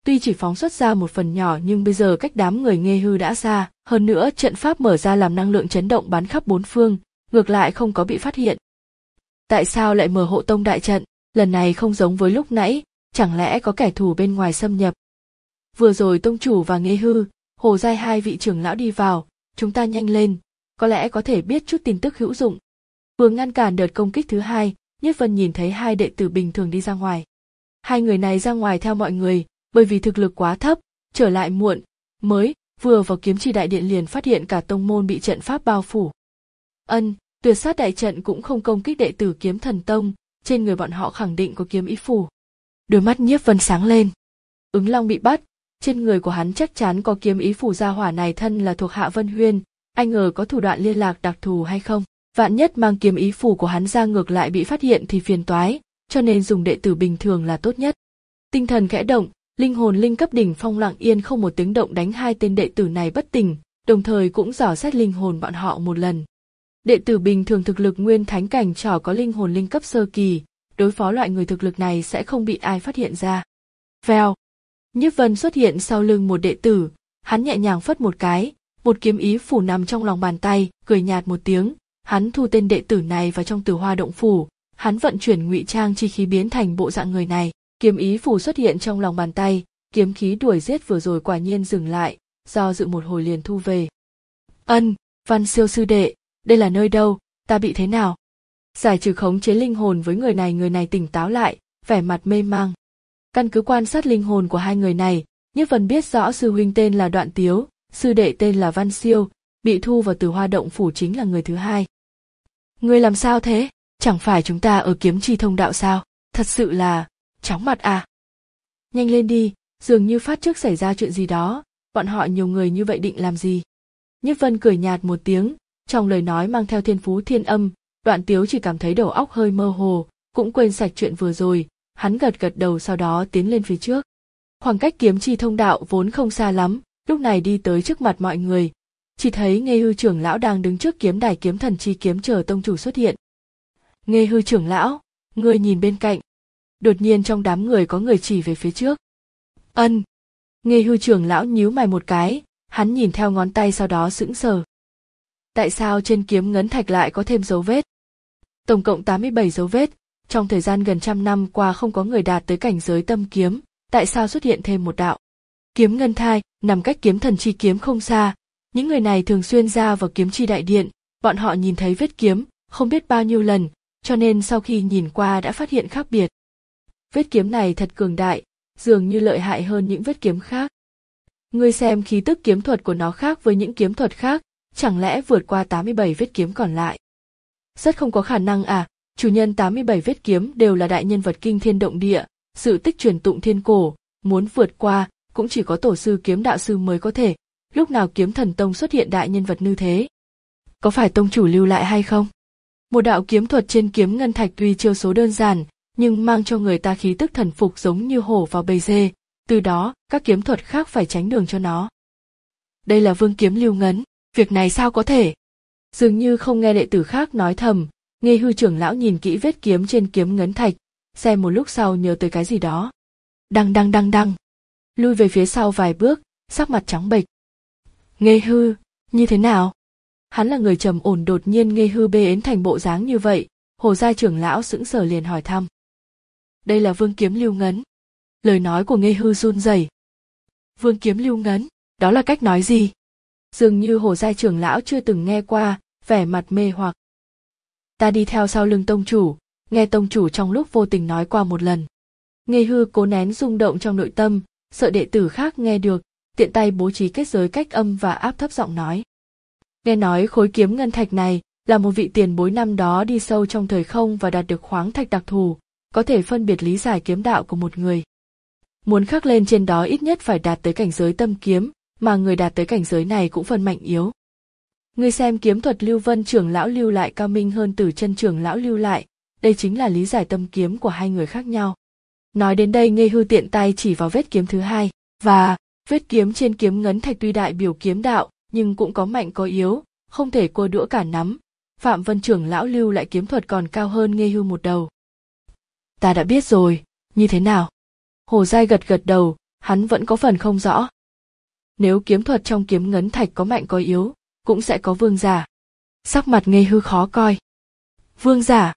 Tuy chỉ phóng xuất ra một phần nhỏ nhưng bây giờ cách đám người Nghê Hư đã xa, hơn nữa trận pháp mở ra làm năng lượng chấn động bắn khắp bốn phương, ngược lại không có bị phát hiện. Tại sao lại mở hộ tông đại trận, lần này không giống với lúc nãy, chẳng lẽ có kẻ thù bên ngoài xâm nhập? Vừa rồi tông chủ và Nghê Hư, Hồ Giai hai vị trưởng lão đi vào, chúng ta nhanh lên, có lẽ có thể biết chút tin tức hữu dụng. Vừa ngăn cản đợt công kích thứ hai, Nhất Vân nhìn thấy hai đệ tử bình thường đi ra ngoài. Hai người này ra ngoài theo mọi người, bởi vì thực lực quá thấp, trở lại muộn, mới vừa vào kiếm chi đại điện liền phát hiện cả tông môn bị trận pháp bao phủ. Ân, tuyệt sát đại trận cũng không công kích đệ tử kiếm thần tông, trên người bọn họ khẳng định có kiếm ý phù. Đôi mắt Nhiếp Vân sáng lên. Ứng Long bị bắt, trên người của hắn chắc chắn có kiếm ý phù, gia hỏa này thân là thuộc hạ Vân Huyên, anh ngờ có thủ đoạn liên lạc đặc thù hay không? Vạn nhất mang kiếm ý phù của hắn ra ngược lại bị phát hiện thì phiền toái, cho nên dùng đệ tử bình thường là tốt nhất. Tinh thần khẽ động, linh hồn linh cấp đỉnh phong lặng yên không một tiếng động đánh hai tên đệ tử này bất tỉnh, đồng thời cũng dò xét linh hồn bọn họ một lần. Đệ tử bình thường thực lực nguyên thánh cảnh trỏ có linh hồn linh cấp sơ kỳ, đối phó loại người thực lực này sẽ không bị ai phát hiện ra. Vèo, Nhiếp Vân xuất hiện sau lưng một đệ tử, hắn nhẹ nhàng phất một cái, một kiếm ý phủ nằm trong lòng bàn tay, cười nhạt một tiếng, hắn thu tên đệ tử này vào trong Tử Hoa động phủ, hắn vận chuyển ngụy trang chi khí biến thành bộ dạng người này, kiếm ý phủ xuất hiện trong lòng bàn tay, kiếm khí đuổi giết vừa rồi quả nhiên dừng lại, do dự một hồi liền thu về. Ân, Văn Siêu sư đệ, đây là nơi đâu, ta bị thế nào? Giải trừ khống chế linh hồn với người này, người này tỉnh táo lại, vẻ mặt mê mang. Căn cứ quan sát linh hồn của hai người này, Nhiếp Vân biết rõ sư huynh tên là Đoạn Tiếu, sư đệ tên là Văn Siêu, bị thu vào Tử Hoa động phủ chính là người thứ hai. Ngươi làm sao thế? Chẳng phải chúng ta ở kiếm chi thông đạo sao? Thật sự là chóng mặt à? Nhanh lên đi, dường như phát trước xảy ra chuyện gì đó, bọn họ nhiều người như vậy định làm gì? Nhiếp Vân cười nhạt một tiếng, trong lời nói mang theo thiên phú thiên âm, Đoạn Tiếu chỉ cảm thấy đầu óc hơi mơ hồ, cũng quên sạch chuyện vừa rồi, hắn gật gật đầu sau đó tiến lên phía trước. Khoảng cách kiếm chi thông đạo vốn không xa lắm, lúc này đi tới trước mặt mọi người, chỉ thấy Nghê Hư trưởng lão đang đứng trước kiếm đài kiếm thần chi kiếm chờ tông chủ xuất hiện. Nghê Hư trưởng lão, ngươi nhìn bên cạnh. Đột nhiên trong đám người có người chỉ về phía trước. Ân. Nghê Hư trưởng lão nhíu mày một cái, hắn nhìn theo ngón tay sau đó sững sờ. Tại sao trên kiếm ngấn thạch lại có thêm dấu vết? Tổng cộng tám mươi bảy dấu vết, trong thời gian gần trăm năm qua không có người đạt tới cảnh giới tâm kiếm, tại sao xuất hiện thêm một đạo? Kiếm ngân thai, nằm cách kiếm thần chi kiếm không xa, những người này thường xuyên ra vào kiếm chi đại điện, bọn họ nhìn thấy vết kiếm, không biết bao nhiêu lần, cho nên sau khi nhìn qua đã phát hiện khác biệt. Vết kiếm này thật cường đại, dường như lợi hại hơn những vết kiếm khác. Ngươi xem khí tức kiếm thuật của nó khác với những kiếm thuật khác, chẳng lẽ vượt qua tám mươi bảy vết kiếm còn lại? Rất không có khả năng à, chủ nhân tám mươi bảy vết kiếm đều là đại nhân vật kinh thiên động địa, sự tích truyền tụng thiên cổ, muốn vượt qua, cũng chỉ có tổ sư kiếm đạo sư mới có thể, lúc nào kiếm thần tông xuất hiện đại nhân vật như thế? Có phải tông chủ lưu lại hay không? Một đạo kiếm thuật trên kiếm ngân thạch tuy chiêu số đơn giản, nhưng mang cho người ta khí tức thần phục giống như hổ vào bầy dê, từ đó các kiếm thuật khác phải tránh đường cho nó. Đây là vương kiếm lưu ngấn, việc này sao có thể? Dường như không nghe đệ tử khác nói thầm, Nghê Hư trưởng lão nhìn kỹ vết kiếm trên kiếm ngấn thạch, xem một lúc sau nhớ tới cái gì đó. Đăng đăng đăng đăng, lui về phía sau vài bước, sắc mặt trắng bệch. Nghê Hư, như thế nào? Hắn là người trầm ổn, đột nhiên Nghê Hư bê ến thành bộ dáng như vậy, Hồ Giai trưởng lão sững sờ liền hỏi thăm. Đây là vương kiếm lưu ngấn. Lời nói của Nghê Hư run rẩy. Vương kiếm lưu ngấn, đó là cách nói gì? Dường như Hồ Giai trưởng lão chưa từng nghe qua, vẻ mặt mê hoặc. Ta đi theo sau lưng tông chủ, nghe tông chủ trong lúc vô tình nói qua một lần. Nghê Hư cố nén rung động trong nội tâm, sợ đệ tử khác nghe được, tiện tay bố trí kết giới cách âm và áp thấp giọng nói. Nghe nói khối kiếm ngân thạch này là một vị tiền bối năm đó đi sâu trong thời không và đạt được khoáng thạch đặc thù, có thể phân biệt lý giải kiếm đạo của một người. Muốn khắc lên trên đó ít nhất phải đạt tới cảnh giới tâm kiếm, mà người đạt tới cảnh giới này cũng phân mạnh yếu. Ngươi xem kiếm thuật Lưu Vân trưởng lão lưu lại cao minh hơn Tử Chân trưởng lão lưu lại, đây chính là lý giải tâm kiếm của hai người khác nhau. Nói đến đây Nghê Hư tiện tay chỉ vào vết kiếm thứ hai, và vết kiếm trên kiếm ngấn thạch tuy đại biểu kiếm đạo, nhưng cũng có mạnh có yếu, không thể cua đũa cả nắm. Phạm Vân trưởng lão lưu lại kiếm thuật còn cao hơn Nghê Hư một đầu. Ta đã biết rồi, như thế nào? Hồ Giai gật gật đầu, hắn vẫn có phần không rõ. Nếu kiếm thuật trong kiếm ngấn thạch có mạnh có yếu, cũng sẽ có vương giả. Sắc mặt Nghê Hư khó coi. Vương giả?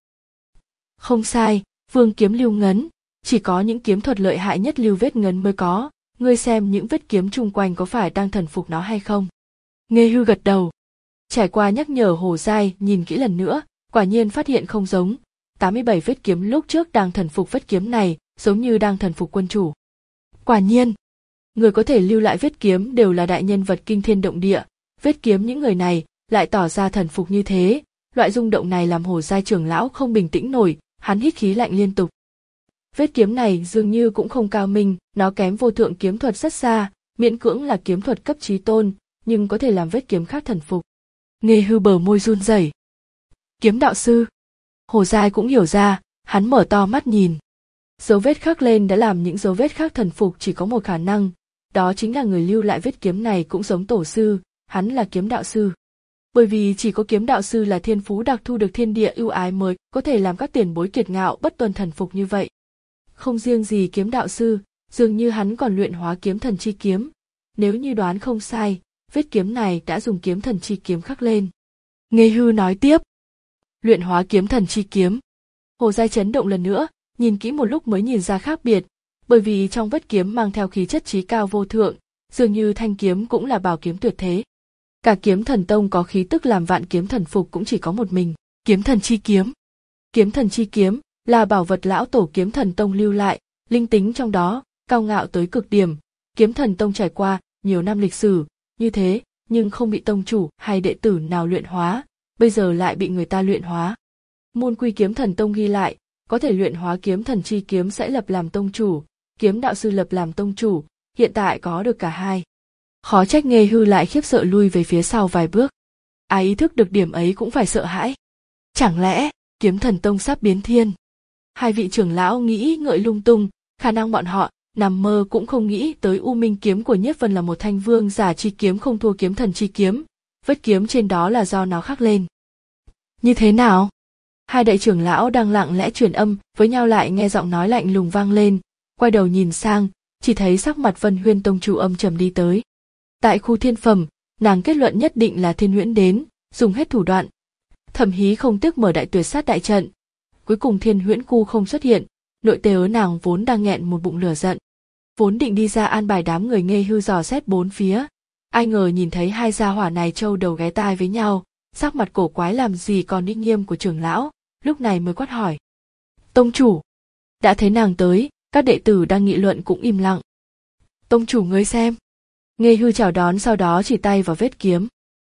Không sai, vương kiếm lưu ngấn, chỉ có những kiếm thuật lợi hại nhất lưu vết ngấn mới có, ngươi xem những vết kiếm chung quanh có phải đang thần phục nó hay không? Nghê Hư gật đầu. Trải qua nhắc nhở Hồ Giai nhìn kỹ lần nữa, quả nhiên phát hiện không giống, tám mươi bảy vết kiếm lúc trước đang thần phục vết kiếm này, giống như đang thần phục quân chủ. Quả nhiên, người có thể lưu lại vết kiếm đều là đại nhân vật kinh thiên động địa, vết kiếm những người này lại tỏ ra thần phục như thế, loại rung động này làm Hồ Giai trưởng lão không bình tĩnh nổi, hắn hít khí lạnh liên tục. Vết kiếm này dường như cũng không cao minh, nó kém vô thượng kiếm thuật rất xa, miễn cưỡng là kiếm thuật cấp chí tôn, nhưng có thể làm vết kiếm khác thần phục. Nghê Hư bờ môi run rẩy. Kiếm đạo sư. Hồ Giai cũng hiểu ra, hắn mở to mắt nhìn. Dấu vết khắc lên đã làm những dấu vết khác thần phục chỉ có một khả năng, đó chính là người lưu lại vết kiếm này cũng giống tổ sư, hắn là kiếm đạo sư. Bởi vì chỉ có kiếm đạo sư là thiên phú đặc thu được thiên địa ưu ái mới có thể làm các tiền bối kiệt ngạo bất tuân thần phục như vậy. Không riêng gì kiếm đạo sư, dường như hắn còn luyện hóa kiếm thần chi kiếm. Nếu như đoán không sai, vết kiếm này đã dùng kiếm thần chi kiếm khắc lên. Nghê Hư nói tiếp. Luyện hóa kiếm thần chi kiếm. Hồ Giai chấn động lần nữa, nhìn kỹ một lúc mới nhìn ra khác biệt, bởi vì trong vết kiếm mang theo khí chất trí cao vô thượng, dường như thanh kiếm cũng là bảo kiếm tuyệt thế. Cả kiếm thần tông có khí tức làm vạn kiếm thần phục cũng chỉ có một mình, kiếm thần chi kiếm. Kiếm thần chi kiếm là bảo vật lão tổ kiếm thần tông lưu lại, linh tính trong đó, cao ngạo tới cực điểm. Kiếm thần tông trải qua nhiều năm lịch sử, như thế, nhưng không bị tông chủ hay đệ tử nào luyện hóa, bây giờ lại bị người ta luyện hóa. Môn quy kiếm thần tông ghi lại, có thể luyện hóa kiếm thần chi kiếm sẽ lập làm tông chủ, kiếm đạo sư lập làm tông chủ, hiện tại có được cả hai. Khó trách Nghê Hư lại khiếp sợ lui về phía sau vài bước. Ai ý thức được điểm ấy cũng phải sợ hãi. Chẳng lẽ, kiếm thần tông sắp biến thiên? Hai vị trưởng lão nghĩ ngợi lung tung, khả năng bọn họ nằm mơ cũng không nghĩ tới U Minh kiếm của Nhiếp Vân là một thanh vương giả chi kiếm không thua kiếm thần chi kiếm, vết kiếm trên đó là do nó khắc lên. Như thế nào? Hai đại trưởng lão đang lặng lẽ truyền âm với nhau lại nghe giọng nói lạnh lùng vang lên, quay đầu nhìn sang, chỉ thấy sắc mặt Vân Huyên tông chủ âm trầm đi tới. Tại khu thiên phẩm, nàng kết luận nhất định là Thiên Huyễn đến, dùng hết thủ đoạn. Thẩm Hí không tiếc mở đại tuyệt sát đại trận. Cuối cùng Thiên Huyễn cu không xuất hiện, nội tề nàng vốn đang nghẹn một bụng lửa giận. Vốn định đi ra an bài đám người Nghê Hư dò xét bốn phía. Ai ngờ nhìn thấy hai gia hỏa này trâu đầu ghé tai với nhau, sắc mặt cổ quái làm gì còn uy nghiêm của trưởng lão, lúc này mới quát hỏi. Tông chủ. Đã thấy nàng tới, các đệ tử đang nghị luận cũng im lặng. Tông chủ ngươi xem. Nghê Hư chào đón sau đó chỉ tay vào vết kiếm.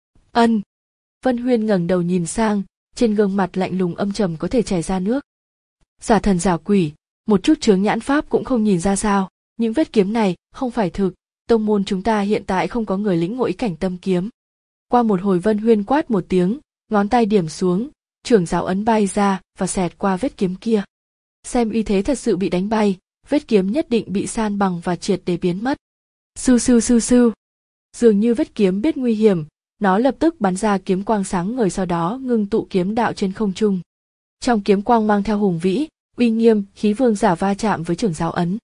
Ân. Vân Huyên ngẩng đầu nhìn sang, trên gương mặt lạnh lùng âm trầm có thể chảy ra nước. Giả thần giả quỷ, một chút chướng nhãn pháp cũng không nhìn ra sao, những vết kiếm này không phải thực, tông môn chúng ta hiện tại không có người lĩnh ngộ ý cảnh tâm kiếm. Qua một hồi Vân Huyên quát một tiếng, ngón tay điểm xuống, trưởng giáo ấn bay ra và xẹt qua vết kiếm kia. Xem uy thế thật sự bị đánh bay, vết kiếm nhất định bị san bằng và triệt để biến mất. Sưu sưu sưu sưu. Dường như vết kiếm biết nguy hiểm, nó lập tức bắn ra kiếm quang sáng ngời sau đó ngưng tụ kiếm đạo trên không trung. Trong kiếm quang mang theo hùng vĩ, uy nghiêm, khí vương giả va chạm với trưởng giáo ấn.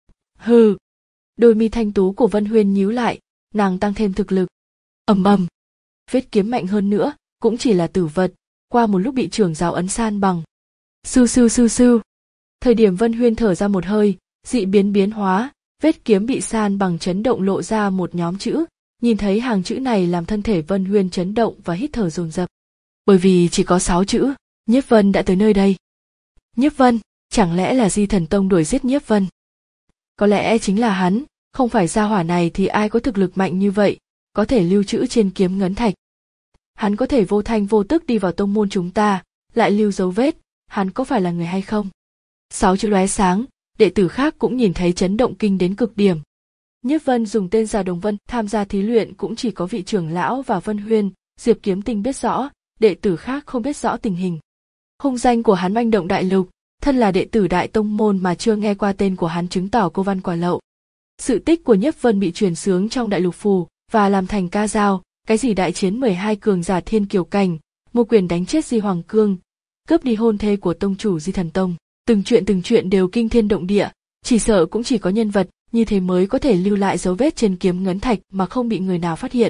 Hừ. Đôi mi thanh tú của Vân Huyên nhíu lại, nàng tăng thêm thực lực. Ầm ầm. Vết kiếm mạnh hơn nữa, cũng chỉ là tử vật, qua một lúc bị trưởng giáo ấn san bằng. Sưu sưu sưu sưu. Thời điểm Vân Huyên thở ra một hơi, dị biến biến hóa, vết kiếm bị san bằng chấn động lộ ra một nhóm chữ, nhìn thấy hàng chữ này làm thân thể Vân Huyên chấn động và hít thở dồn dập. Bởi vì chỉ có sáu chữ, Nhiếp Vân đã tới nơi đây. Nhiếp Vân, chẳng lẽ là Di Thần Tông đuổi giết Nhiếp Vân? Có lẽ chính là hắn, không phải gia hỏa này thì ai có thực lực mạnh như vậy, có thể lưu trữ trên kiếm ngấn thạch. Hắn có thể vô thanh vô tức đi vào tông môn chúng ta, lại lưu dấu vết, hắn có phải là người hay không? Sáu chữ lóe sáng, đệ tử khác cũng nhìn thấy chấn động kinh đến cực điểm. Nhiếp Vân dùng tên Già Đồng Vân tham gia thí luyện cũng chỉ có vị trưởng lão và Vân Huyên, Diệp Kiếm Tinh biết rõ, đệ tử khác không biết rõ tình hình. Hung danh của hắn manh động đại lục, thân là đệ tử đại tông môn mà chưa nghe qua tên của hắn chứng tỏ cô văn quả lậu. Sự tích của Nhiếp Vân bị truyền xướng trong đại lục phù và làm thành ca dao, cái gì đại chiến mười hai cường giả thiên kiều cảnh, mua quyền đánh chết Di Hoàng Cương, cướp đi hôn thê của tông chủ Di Thần Tông, từng chuyện từng chuyện đều kinh thiên động địa, chỉ sợ cũng chỉ có nhân vật như thế mới có thể lưu lại dấu vết trên kiếm ngấn thạch mà không bị người nào phát hiện.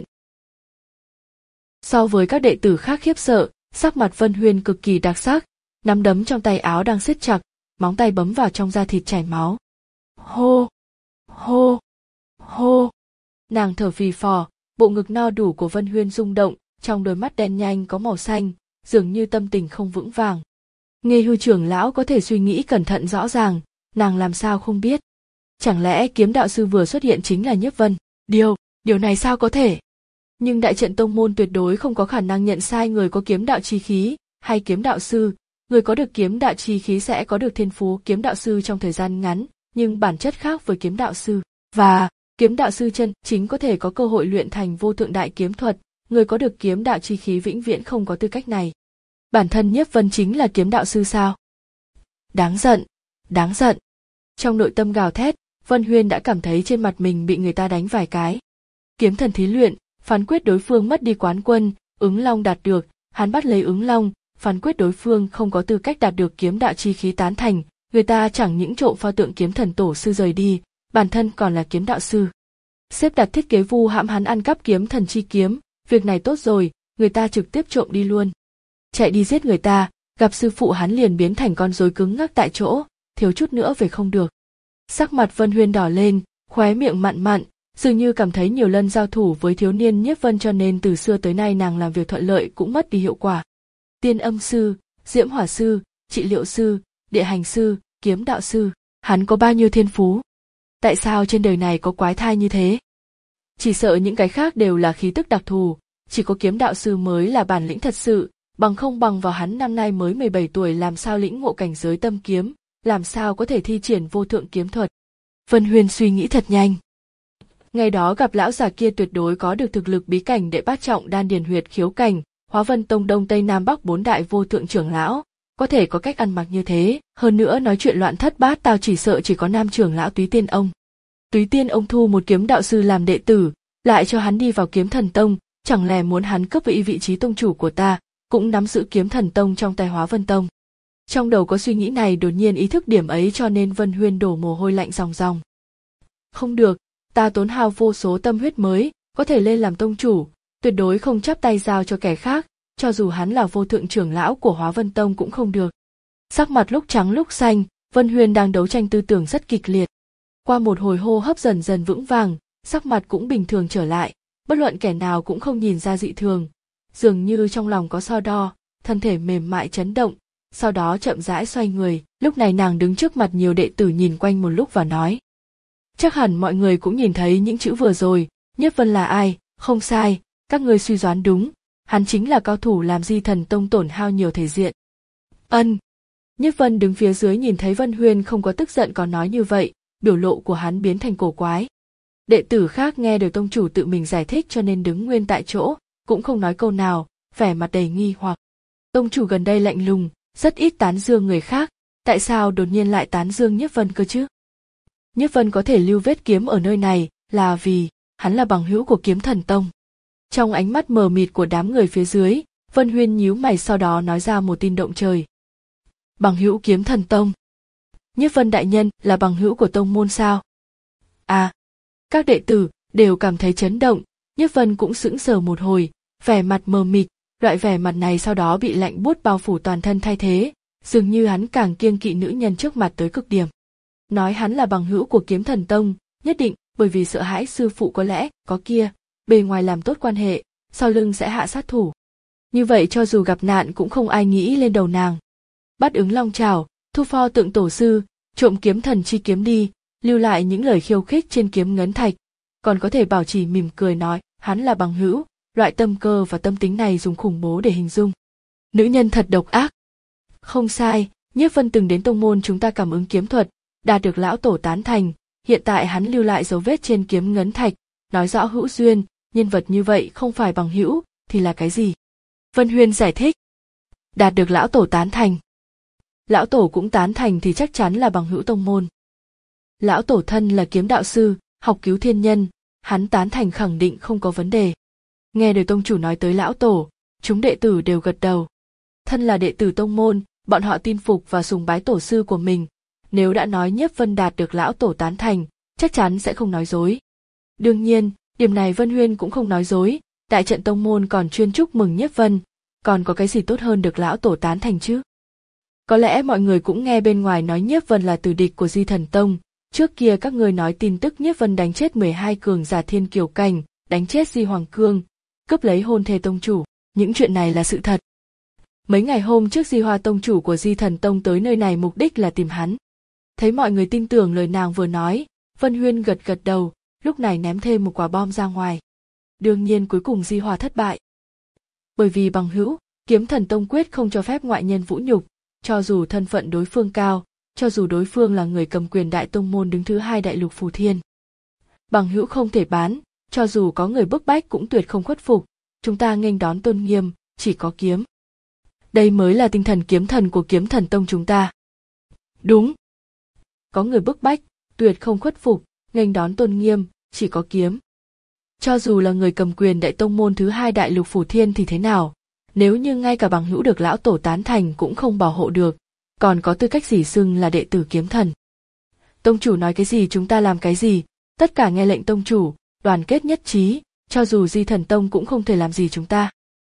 So với các đệ tử khác khiếp sợ, sắc mặt Vân Huyên cực kỳ đặc sắc, nắm đấm trong tay áo đang siết chặt, móng tay bấm vào trong da thịt chảy máu. Hô, hô, hô. Nàng thở phì phò, bộ ngực no đủ của Vân Huyên rung động, trong đôi mắt đen nhanh có màu xanh, dường như tâm tình không vững vàng. Nghe Hư trưởng lão có thể suy nghĩ cẩn thận rõ ràng, nàng làm sao không biết. Chẳng lẽ kiếm đạo sư vừa xuất hiện chính là Nhiếp Vân? Điều, điều này sao có thể? Nhưng đại trận tông môn tuyệt đối không có khả năng nhận sai người có kiếm đạo chi khí, hay kiếm đạo sư. Người có được kiếm đạo chi khí sẽ có được thiên phú kiếm đạo sư trong thời gian ngắn, nhưng bản chất khác với kiếm đạo sư. Và, kiếm đạo sư chân chính có thể có cơ hội luyện thành vô thượng đại kiếm thuật, người có được kiếm đạo chi khí vĩnh viễn không có tư cách này. Bản thân Nhiếp Vân chính là kiếm đạo sư sao? Đáng giận, đáng giận. Trong nội tâm gào thét, Vân Huyên đã cảm thấy trên mặt mình bị người ta đánh vài cái. Kiếm thần thí luyện, phán quyết đối phương mất đi quán quân, ứng long đạt được, hắn bắt lấy ứng long, phán quyết đối phương không có tư cách đạt được kiếm đạo chi khí tán thành, người ta chẳng những trộm pho tượng kiếm thần tổ sư rời đi, bản thân còn là kiếm đạo sư. Xếp đặt thiết kế vu hãm hắn ăn cắp kiếm thần chi kiếm, việc này tốt rồi, người ta trực tiếp trộm đi luôn. Chạy đi giết người ta, gặp sư phụ hắn liền biến thành con rối cứng ngắc tại chỗ, thiếu chút nữa về không được. Sắc mặt Vân Huyên đỏ lên, khóe miệng mặn mặn, dường như cảm thấy nhiều lần giao thủ với thiếu niên Nhiếp Vân cho nên từ xưa tới nay nàng làm việc thuận lợi cũng mất đi hiệu quả. Tiên âm sư, diễm hỏa sư, trị liệu sư, địa hành sư, kiếm đạo sư, hắn có bao nhiêu thiên phú? Tại sao trên đời này có quái thai như thế? Chỉ sợ những cái khác đều là khí tức đặc thù, chỉ có kiếm đạo sư mới là bản lĩnh thật sự, bằng không bằng vào hắn năm nay mới mười bảy tuổi làm sao lĩnh ngộ cảnh giới tâm kiếm, làm sao có thể thi triển vô thượng kiếm thuật. Vân Huyên suy nghĩ thật nhanh. Ngày đó gặp lão già kia tuyệt đối có được thực lực bí cảnh đệ bát trọng đan điền huyệt khiếu cảnh, Hóa Vân Tông Đông Tây Nam Bắc bốn đại vô thượng trưởng lão, có thể có cách ăn mặc như thế, hơn nữa nói chuyện loạn thất bát tao chỉ sợ chỉ có nam trưởng lão Túy Tiên ông. Túy Tiên ông thu một kiếm đạo sư làm đệ tử, lại cho hắn đi vào Kiếm Thần Tông, chẳng lẽ muốn hắn cấp vị vị trí tông chủ của ta, cũng nắm giữ Kiếm Thần Tông trong tay Hóa Vân Tông. Trong đầu có suy nghĩ này đột nhiên ý thức điểm ấy cho nên Vân Huyên đổ mồ hôi lạnh ròng ròng. Không được, ta tốn hao vô số tâm huyết mới, có thể lên làm tông chủ, tuyệt đối không chắp tay giao cho kẻ khác, cho dù hắn là vô thượng trưởng lão của Hóa Vân Tông cũng không được. Sắc mặt lúc trắng lúc xanh, Vân Huyên đang đấu tranh tư tưởng rất kịch liệt. Qua một hồi hô hấp dần dần vững vàng, sắc mặt cũng bình thường trở lại, bất luận kẻ nào cũng không nhìn ra dị thường, dường như trong lòng có so đo, thân thể mềm mại chấn động, sau đó chậm rãi xoay người, lúc này nàng đứng trước mặt nhiều đệ tử nhìn quanh một lúc và nói. Chắc hẳn mọi người cũng nhìn thấy những chữ vừa rồi, Nhiếp Vân là ai, không sai, các ngươi suy đoán đúng, hắn chính là cao thủ làm Di Thần Tông tổn hao nhiều thể diện. Ân. Nhiếp Vân đứng phía dưới nhìn thấy Vân Huyên không có tức giận còn nói như vậy, biểu lộ của hắn biến thành cổ quái. Đệ tử khác nghe được tông chủ tự mình giải thích cho nên đứng nguyên tại chỗ, cũng không nói câu nào, vẻ mặt đầy nghi hoặc. Tông chủ gần đây lạnh lùng, rất ít tán dương người khác, tại sao đột nhiên lại tán dương Nhiếp Vân cơ chứ? Nhiếp Vân có thể lưu vết kiếm ở nơi này là vì hắn là bằng hữu của Kiếm Thần Tông. Trong ánh mắt mờ mịt của đám người phía dưới, Vân Huyên nhíu mày sau đó nói ra một tin động trời. Bằng hữu Kiếm Thần Tông. Nhiếp Vân đại nhân là bằng hữu của tông môn sao? À, các đệ tử đều cảm thấy chấn động, Nhiếp Vân cũng sững sờ một hồi, vẻ mặt mờ mịt, loại vẻ mặt này sau đó bị lạnh buốt bao phủ toàn thân thay thế, dường như hắn càng kiêng kỵ nữ nhân trước mặt tới cực điểm. Nói hắn là bằng hữu của Kiếm Thần Tông, nhất định bởi vì sợ hãi sư phụ có lẽ có kia, bề ngoài làm tốt quan hệ, sau lưng sẽ hạ sát thủ. Như vậy cho dù gặp nạn cũng không ai nghĩ lên đầu nàng. Bắt ứng long trảo, thu pho tượng tổ sư, trộm kiếm thần chi kiếm đi, lưu lại những lời khiêu khích trên kiếm ngấn thạch, còn có thể bảo trì mỉm cười nói hắn là bằng hữu, loại tâm cơ và tâm tính này dùng khủng bố để hình dung. Nữ nhân thật độc ác. Không sai, Nhiếp Vân từng đến tông môn chúng ta cảm ứng kiếm thuật, đạt được lão tổ tán thành, hiện tại hắn lưu lại dấu vết trên kiếm ngấn thạch, nói rõ hữu duyên, nhân vật như vậy không phải bằng hữu, thì là cái gì? Vân Huyên giải thích. Đạt được lão tổ tán thành. Lão tổ cũng tán thành thì chắc chắn là bằng hữu tông môn. Lão tổ thân là kiếm đạo sư, học cứu thiên nhân, hắn tán thành khẳng định không có vấn đề. Nghe đời tông chủ nói tới lão tổ, chúng đệ tử đều gật đầu. Thân là đệ tử tông môn, bọn họ tin phục và sùng bái tổ sư của mình. Nếu đã nói Nhiếp Vân đạt được lão tổ tán thành, chắc chắn sẽ không nói dối. Đương nhiên, điểm này Vân Huyên cũng không nói dối, đại trận tông môn còn chuyên chúc mừng Nhiếp Vân, còn có cái gì tốt hơn được lão tổ tán thành chứ? Có lẽ mọi người cũng nghe bên ngoài nói Nhiếp Vân là tử địch của Di Thần Tông, trước kia các ngươi nói tin tức Nhiếp Vân đánh chết mười hai cường giả thiên kiều cảnh, đánh chết Di Hoàng Cương, cướp lấy hôn thê tông chủ, những chuyện này là sự thật. Mấy ngày hôm trước Di Hoa tông chủ của Di Thần Tông tới nơi này mục đích là tìm hắn. Thấy mọi người tin tưởng lời nàng vừa nói, Vân Huyên gật gật đầu, lúc này ném thêm một quả bom ra ngoài. Đương nhiên cuối cùng Di Hoa thất bại. Bởi vì bằng hữu, Kiếm Thần Tông quyết không cho phép ngoại nhân vũ nhục, cho dù thân phận đối phương cao, cho dù đối phương là người cầm quyền đại tông môn đứng thứ hai đại lục Phù Thiên. Bằng hữu không thể bán, cho dù có người bức bách cũng tuyệt không khuất phục, chúng ta nghênh đón tôn nghiêm, chỉ có kiếm. Đây mới là tinh thần kiếm thần của Kiếm Thần Tông chúng ta. Đúng. Có người bức bách, tuyệt không khuất phục, nghênh đón tôn nghiêm, chỉ có kiếm. Cho dù là người cầm quyền đại tông môn thứ hai đại lục Phù Thiên thì thế nào, nếu như ngay cả bằng hữu được lão tổ tán thành cũng không bảo hộ được, còn có tư cách gì xưng là đệ tử kiếm thần. Tông chủ nói cái gì chúng ta làm cái gì, tất cả nghe lệnh tông chủ, đoàn kết nhất trí, cho dù Di Thần Tông cũng không thể làm gì chúng ta.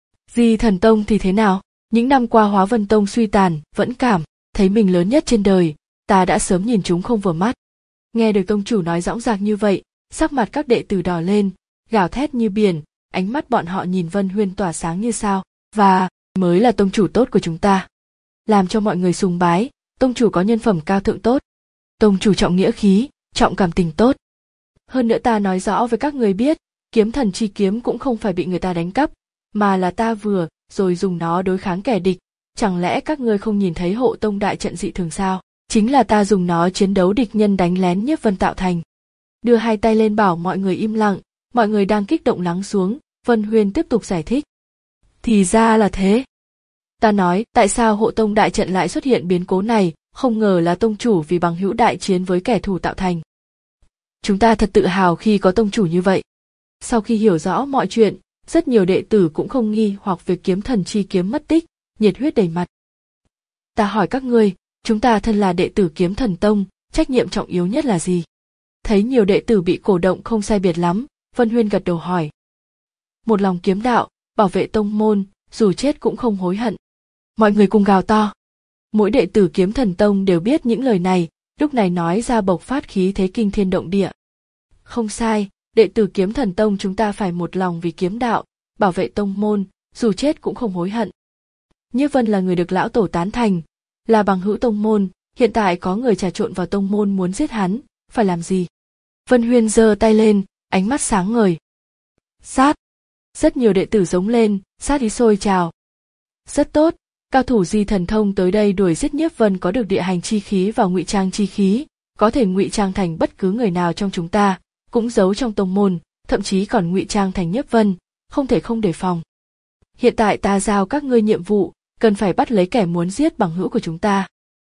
Di Thần Tông thì thế nào? Những năm qua Hóa Vân Tông suy tàn, vẫn cảm thấy mình lớn nhất trên đời, ta đã sớm nhìn chúng không vừa mắt. Nghe được tông chủ nói dõng dạc như vậy, sắc mặt các đệ tử đỏ lên, gào thét như biển, ánh mắt bọn họ nhìn Vân Huyên tỏa sáng như sao, và mới là tông chủ tốt của chúng ta. Làm cho mọi người sùng bái, tông chủ có nhân phẩm cao thượng tốt. Tông chủ trọng nghĩa khí, trọng cảm tình tốt. Hơn nữa ta nói rõ với các người biết, kiếm thần chi kiếm cũng không phải bị người ta đánh cắp, mà là ta vừa rồi dùng nó đối kháng kẻ địch. Chẳng lẽ các ngươi không nhìn thấy hộ tông đại trận dị thường sao? Chính là ta dùng nó chiến đấu địch nhân đánh lén Nhiếp Vân tạo thành. Đưa hai tay lên bảo mọi người im lặng, mọi người đang kích động lắng xuống, Vân Huyên tiếp tục giải thích. Thì ra là thế. Ta nói, tại sao hộ tông đại trận lại xuất hiện biến cố này, không ngờ là tông chủ vì bằng hữu đại chiến với kẻ thù tạo thành. Chúng ta thật tự hào khi có tông chủ như vậy. Sau khi hiểu rõ mọi chuyện, rất nhiều đệ tử cũng không nghi hoặc việc kiếm thần chi kiếm mất tích, nhiệt huyết đầy mặt. Ta hỏi các ngươi, chúng ta thân là đệ tử Kiếm Thần Tông, trách nhiệm trọng yếu nhất là gì? Thấy nhiều đệ tử bị cổ động không sai biệt lắm, Vân Huyên gật đầu hỏi. Một lòng kiếm đạo, bảo vệ tông môn, dù chết cũng không hối hận. Mọi người cùng gào to. Mỗi đệ tử Kiếm Thần Tông đều biết những lời này, lúc này nói ra bộc phát khí thế kinh thiên động địa. Không sai, đệ tử Kiếm Thần Tông chúng ta phải một lòng vì kiếm đạo, bảo vệ tông môn, dù chết cũng không hối hận. Nhiếp Vân là người được lão tổ tán thành, là bằng hữu tông môn, hiện tại có người trà trộn vào tông môn muốn giết hắn, phải làm gì? Vân Huyên giơ tay lên, ánh mắt sáng ngời. Sát! Rất nhiều đệ tử giống lên, sát ý sôi trào. Rất tốt, cao thủ Di Thần Thông tới đây đuổi giết Nhiếp Vân có được địa hành chi khí và ngụy trang chi khí, có thể ngụy trang thành bất cứ người nào trong chúng ta, cũng giấu trong tông môn, thậm chí còn ngụy trang thành Nhiếp Vân, không thể không đề phòng. Hiện tại ta giao các ngươi nhiệm vụ, cần phải bắt lấy kẻ muốn giết bằng hữu của chúng ta.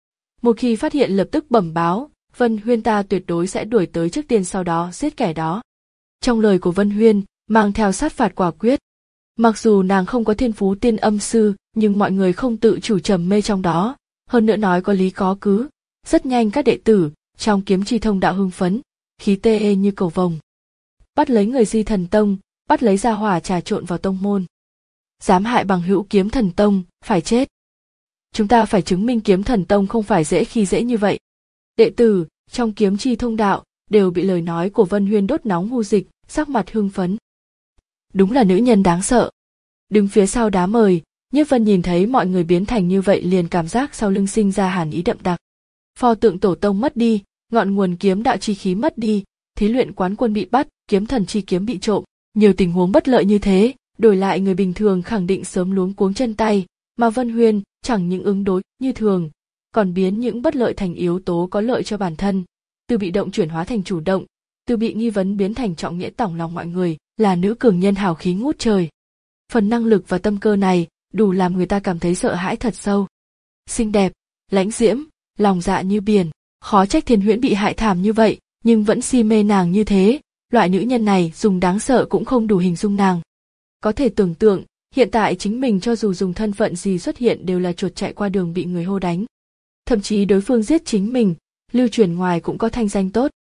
Một khi phát hiện lập tức bẩm báo, Vân Huyên ta tuyệt đối sẽ đuổi tới trước tiên sau đó giết kẻ đó. Trong lời của Vân Huyên, mang theo sát phạt quả quyết. Mặc dù nàng không có thiên phú tiên âm sư, nhưng mọi người không tự chủ trầm mê trong đó, hơn nữa nói có lý có cứ. Rất nhanh các đệ tử, trong kiếm chi thông đạo hưng phấn, khí tê ê như cầu vồng. Bắt lấy người Di Thần Tông, bắt lấy gia hỏa trà trộn vào tông môn. Dám hại bằng hữu Kiếm Thần Tông, phải chết. Chúng ta phải chứng minh Kiếm Thần Tông không phải dễ khi dễ như vậy. Đệ tử, trong kiếm chi thông đạo, đều bị lời nói của Vân Huyên đốt nóng hu dịch, sắc mặt hưng phấn. Đúng là nữ nhân đáng sợ. Đứng phía sau đá mời, Nhiếp Vân nhìn thấy mọi người biến thành như vậy liền cảm giác sau lưng sinh ra hàn ý đậm đặc. Pho tượng tổ tông mất đi, ngọn nguồn kiếm đạo chi khí mất đi, thí luyện quán quân bị bắt, kiếm thần chi kiếm bị trộm, nhiều tình huống bất lợi như thế, đổi lại người bình thường khẳng định sớm luống cuống chân tay, mà Vân Huyên chẳng những ứng đối như thường, còn biến những bất lợi thành yếu tố có lợi cho bản thân, từ bị động chuyển hóa thành chủ động, từ bị nghi vấn biến thành trọng nghĩa tỏng lòng mọi người, là nữ cường nhân hào khí ngút trời. Phần năng lực và tâm cơ này đủ làm người ta cảm thấy sợ hãi thật sâu. Xinh đẹp, lãnh diễm, lòng dạ như biển, khó trách Thiên Huyễn bị hại thảm như vậy, nhưng vẫn si mê nàng như thế, loại nữ nhân này dùng đáng sợ cũng không đủ hình dung nàng. Có thể tưởng tượng, hiện tại chính mình cho dù dùng thân phận gì xuất hiện đều là chuột chạy qua đường bị người hô đánh. Thậm chí đối phương giết chính mình, lưu truyền ngoài cũng có thanh danh tốt,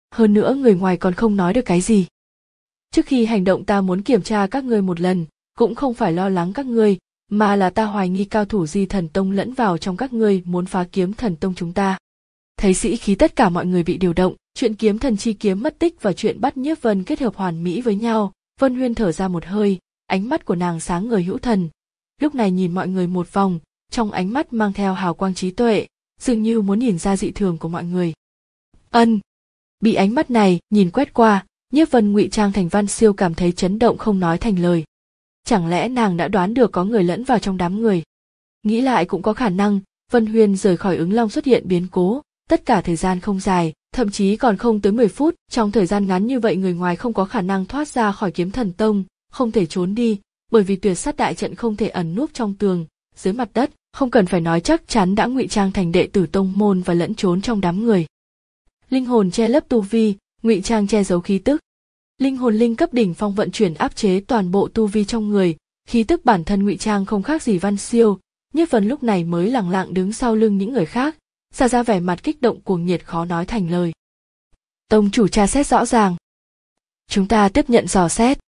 Hơn nữa người ngoài còn không nói được cái gì. Trước khi hành động ta muốn kiểm tra các ngươi một lần, cũng không phải lo lắng các ngươi, mà là ta hoài nghi cao thủ Di Thần Tông lẫn vào trong các ngươi muốn phá Kiếm Thần Tông chúng ta. Thấy sĩ khí tất cả mọi người bị điều động, chuyện Kiếm Thần chi kiếm mất tích và chuyện bắt Nhiếp Vân kết hợp hoàn mỹ với nhau, Vân Huyên thở ra một hơi, ánh mắt của nàng sáng ngời hữu thần. Lúc này nhìn mọi người một vòng, trong ánh mắt mang theo hào quang trí tuệ, dường như muốn nhìn ra dị thường của mọi người. Ân, bị ánh mắt này nhìn quét qua, Nhiếp Vân ngụy trang thành Văn Siêu cảm thấy chấn động không nói thành lời. Chẳng lẽ nàng đã đoán được có người lẫn vào trong đám người? Nghĩ lại cũng có khả năng, Vân Huyên rời khỏi Ứng Long xuất hiện biến cố, tất cả thời gian không dài, thậm chí còn không tới mười phút, trong thời gian ngắn như vậy người ngoài không có khả năng thoát ra khỏi Kiếm Thần Tông, không thể trốn đi, bởi vì tuyệt sát đại trận không thể ẩn núp trong tường, dưới mặt đất, không cần phải nói chắc chắn đã ngụy trang thành đệ tử tông môn và lẫn trốn trong đám người. Linh hồn che lấp tu vi, ngụy trang che giấu khí tức. Linh hồn linh cấp đỉnh phong vận chuyển áp chế toàn bộ tu vi trong người, khí tức bản thân ngụy trang không khác gì Văn Siêu. Nhiếp Vân lúc này mới lẳng lặng đứng sau lưng những người khác, ra ra vẻ mặt kích động cuồng nhiệt khó nói thành lời. Tông chủ tra xét rõ ràng. Chúng ta tiếp nhận dò xét.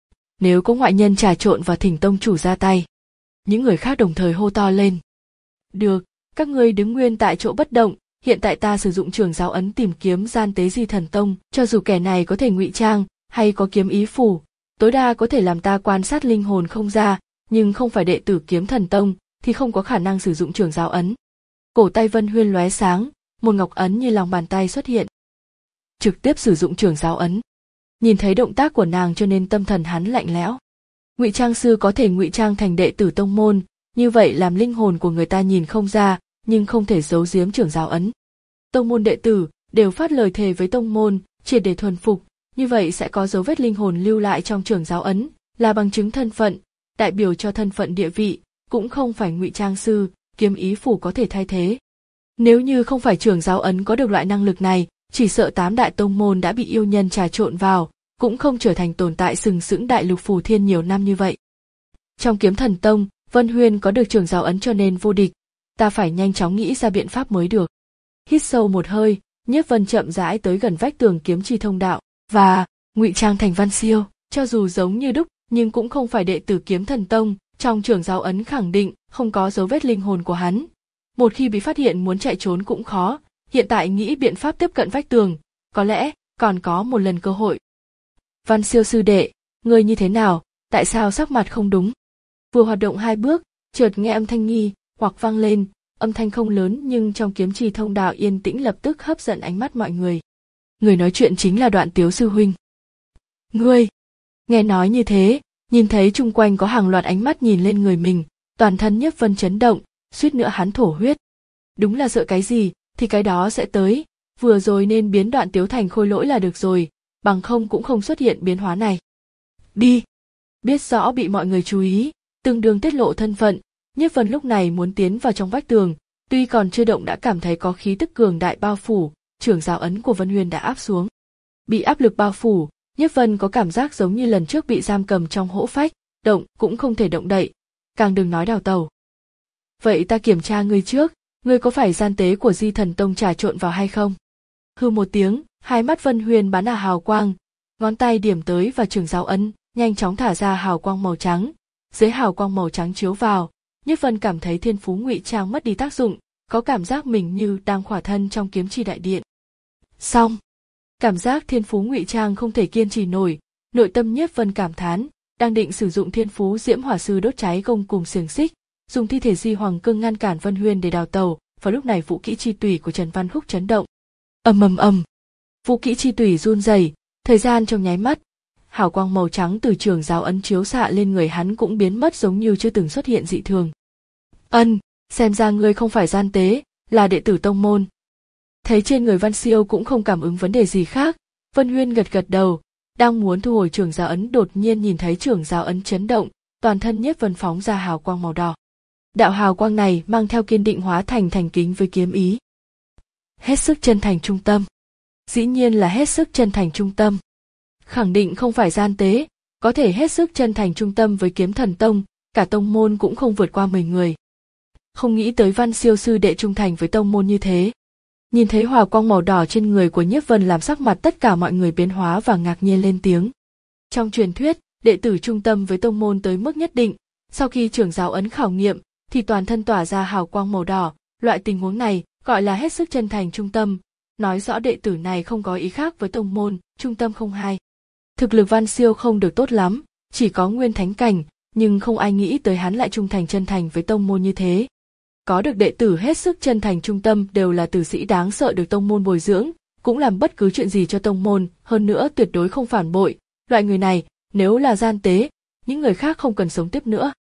Nếu có ngoại nhân trà trộn vào thỉnh tông chủ ra tay. Những người khác đồng thời hô to lên. Được, các ngươi đứng nguyên tại chỗ bất động, hiện tại ta sử dụng trường giáo ấn tìm kiếm gian tế Di Thần Tông, cho dù kẻ này có thể ngụy trang hay có kiếm ý phủ, tối đa có thể làm ta quan sát linh hồn không ra, nhưng không phải đệ tử Kiếm Thần Tông thì không có khả năng sử dụng trường giáo ấn. Cổ tay Vân Huyên lóe sáng, một ngọc ấn như lòng bàn tay xuất hiện. Trực tiếp sử dụng trường giáo ấn. Nhìn thấy động tác của nàng cho nên tâm thần hắn lạnh lẽo. Ngụy trang sư có thể ngụy trang thành đệ tử tông môn, như vậy làm linh hồn của người ta nhìn không ra, nhưng không thể giấu giếm trường giáo ấn. Tông môn đệ tử đều phát lời thề với tông môn, triệt để thuần phục, như vậy sẽ có dấu vết linh hồn lưu lại trong trường giáo ấn, là bằng chứng thân phận, đại biểu cho thân phận địa vị, cũng không phải ngụy trang sư, kiếm ý phủ có thể thay thế. Nếu như không phải trường giáo ấn có được loại năng lực này, chỉ sợ tám đại tông môn đã bị yêu nhân trà trộn vào, cũng không trở thành tồn tại sừng sững đại lục phù thiên nhiều năm như vậy. Trong Kiếm Thần Tông, Vân Huyên có được trường giáo ấn cho nên vô địch, ta phải nhanh chóng nghĩ ra biện pháp mới được. Hít sâu một hơi, Nhiếp Vân chậm rãi tới gần vách tường kiếm chi thông đạo, và ngụy trang thành Văn Siêu, cho dù giống như đúc, nhưng cũng không phải đệ tử Kiếm Thần Tông, trong trường giáo ấn khẳng định không có dấu vết linh hồn của hắn. Một khi bị phát hiện muốn chạy trốn cũng khó, hiện tại nghĩ biện pháp tiếp cận vách tường, có lẽ còn có một lần cơ hội. Văn Siêu sư đệ, ngươi như thế nào, tại sao sắc mặt không đúng? Vừa hoạt động hai bước, chợt nghe âm thanh nghi hoặc vang lên, âm thanh không lớn nhưng trong kiếm trì thông đạo yên tĩnh lập tức hấp dẫn ánh mắt mọi người. Người nói chuyện chính là Đoạn Tiếu sư huynh. Ngươi! Nghe nói như thế, nhìn thấy chung quanh có hàng loạt ánh mắt nhìn lên người mình, toàn thân Nhiếp Vân chấn động, suýt nữa hắn thổ huyết. Đúng là sợ cái gì, thì cái đó sẽ tới, vừa rồi nên biến Đoạn Tiếu thành khôi lỗi là được rồi, bằng không cũng không xuất hiện biến hóa này. Đi! Biết rõ bị mọi người chú ý, tương đương tiết lộ thân phận, Nhiếp Vân lúc này muốn tiến vào trong vách tường, tuy còn chưa động đã cảm thấy có khí tức cường đại bao phủ, trường giáo ấn của Vân Huyên đã áp xuống. Bị áp lực bao phủ, Nhiếp Vân có cảm giác giống như lần trước bị giam cầm trong hỗ phách, động cũng không thể động đậy, càng đừng nói đào tẩu. Vậy ta kiểm tra ngươi trước, ngươi có phải gian tế của Di Thần Tông trà trộn vào hay không? Hư một tiếng, hai mắt Vân Huyên bắn ra hào quang, ngón tay điểm tới vào trường giáo ấn, nhanh chóng thả ra hào quang màu trắng. Dưới hào quang màu trắng chiếu vào, Nhiếp Vân cảm thấy thiên phú ngụy trang mất đi tác dụng, có cảm giác mình như đang khỏa thân trong kiếm chi đại điện. Xong, cảm giác thiên phú ngụy trang không thể kiên trì nổi, nội tâm Nhiếp Vân cảm thán, đang định sử dụng thiên phú diễm hỏa sư đốt cháy gông cùng xiềng xích, dùng thi thể Di Hoàng Cương ngăn cản Vân Huyên để đào tẩu, và lúc này vũ kỹ chi tùy của Trần Văn Húc chấn động. Ầm ầm ầm, vũ kỹ chi tùy run rẩy, thời gian trong nháy mắt, hào quang màu trắng từ trường giáo ấn chiếu xạ lên người hắn cũng biến mất giống như chưa từng xuất hiện dị thường. Ân, xem ra ngươi không phải gian tế, là đệ tử tông môn. Thấy trên người Văn Siêu cũng không cảm ứng vấn đề gì khác, Vân Huyên gật gật đầu, đang muốn thu hồi trường giáo ấn đột nhiên nhìn thấy trường giáo ấn chấn động, toàn thân Nhiếp Vân phóng ra hào quang màu đỏ. Đạo hào quang này mang theo kiên định hóa thành thành kính với kiếm ý. Hết sức chân thành trung tâm. Dĩ nhiên là hết sức chân thành trung tâm. Khẳng định không phải gian tế, có thể hết sức chân thành trung tâm với Kiếm Thần Tông, cả tông môn cũng không vượt qua mười người. Không nghĩ tới Văn Siêu sư đệ trung thành với tông môn như thế. Nhìn thấy hào quang màu đỏ trên người của Nhiếp Vân làm sắc mặt tất cả mọi người biến hóa và ngạc nhiên lên tiếng. Trong truyền thuyết, đệ tử trung tâm với tông môn tới mức nhất định, sau khi trưởng giáo ấn khảo nghiệm, thì toàn thân tỏa ra hào quang màu đỏ, loại tình huống này gọi là hết sức chân thành trung tâm, nói rõ đệ tử này không có ý khác với tông môn, trung tâm không hai. Thực lực Văn Siêu không được tốt lắm, chỉ có nguyên thánh cảnh, nhưng không ai nghĩ tới hắn lại trung thành chân thành với tông môn như thế. Có được đệ tử hết sức chân thành trung tâm đều là tử sĩ đáng sợ được tông môn bồi dưỡng, cũng làm bất cứ chuyện gì cho tông môn, hơn nữa tuyệt đối không phản bội, loại người này, nếu là gian tế, những người khác không cần sống tiếp nữa.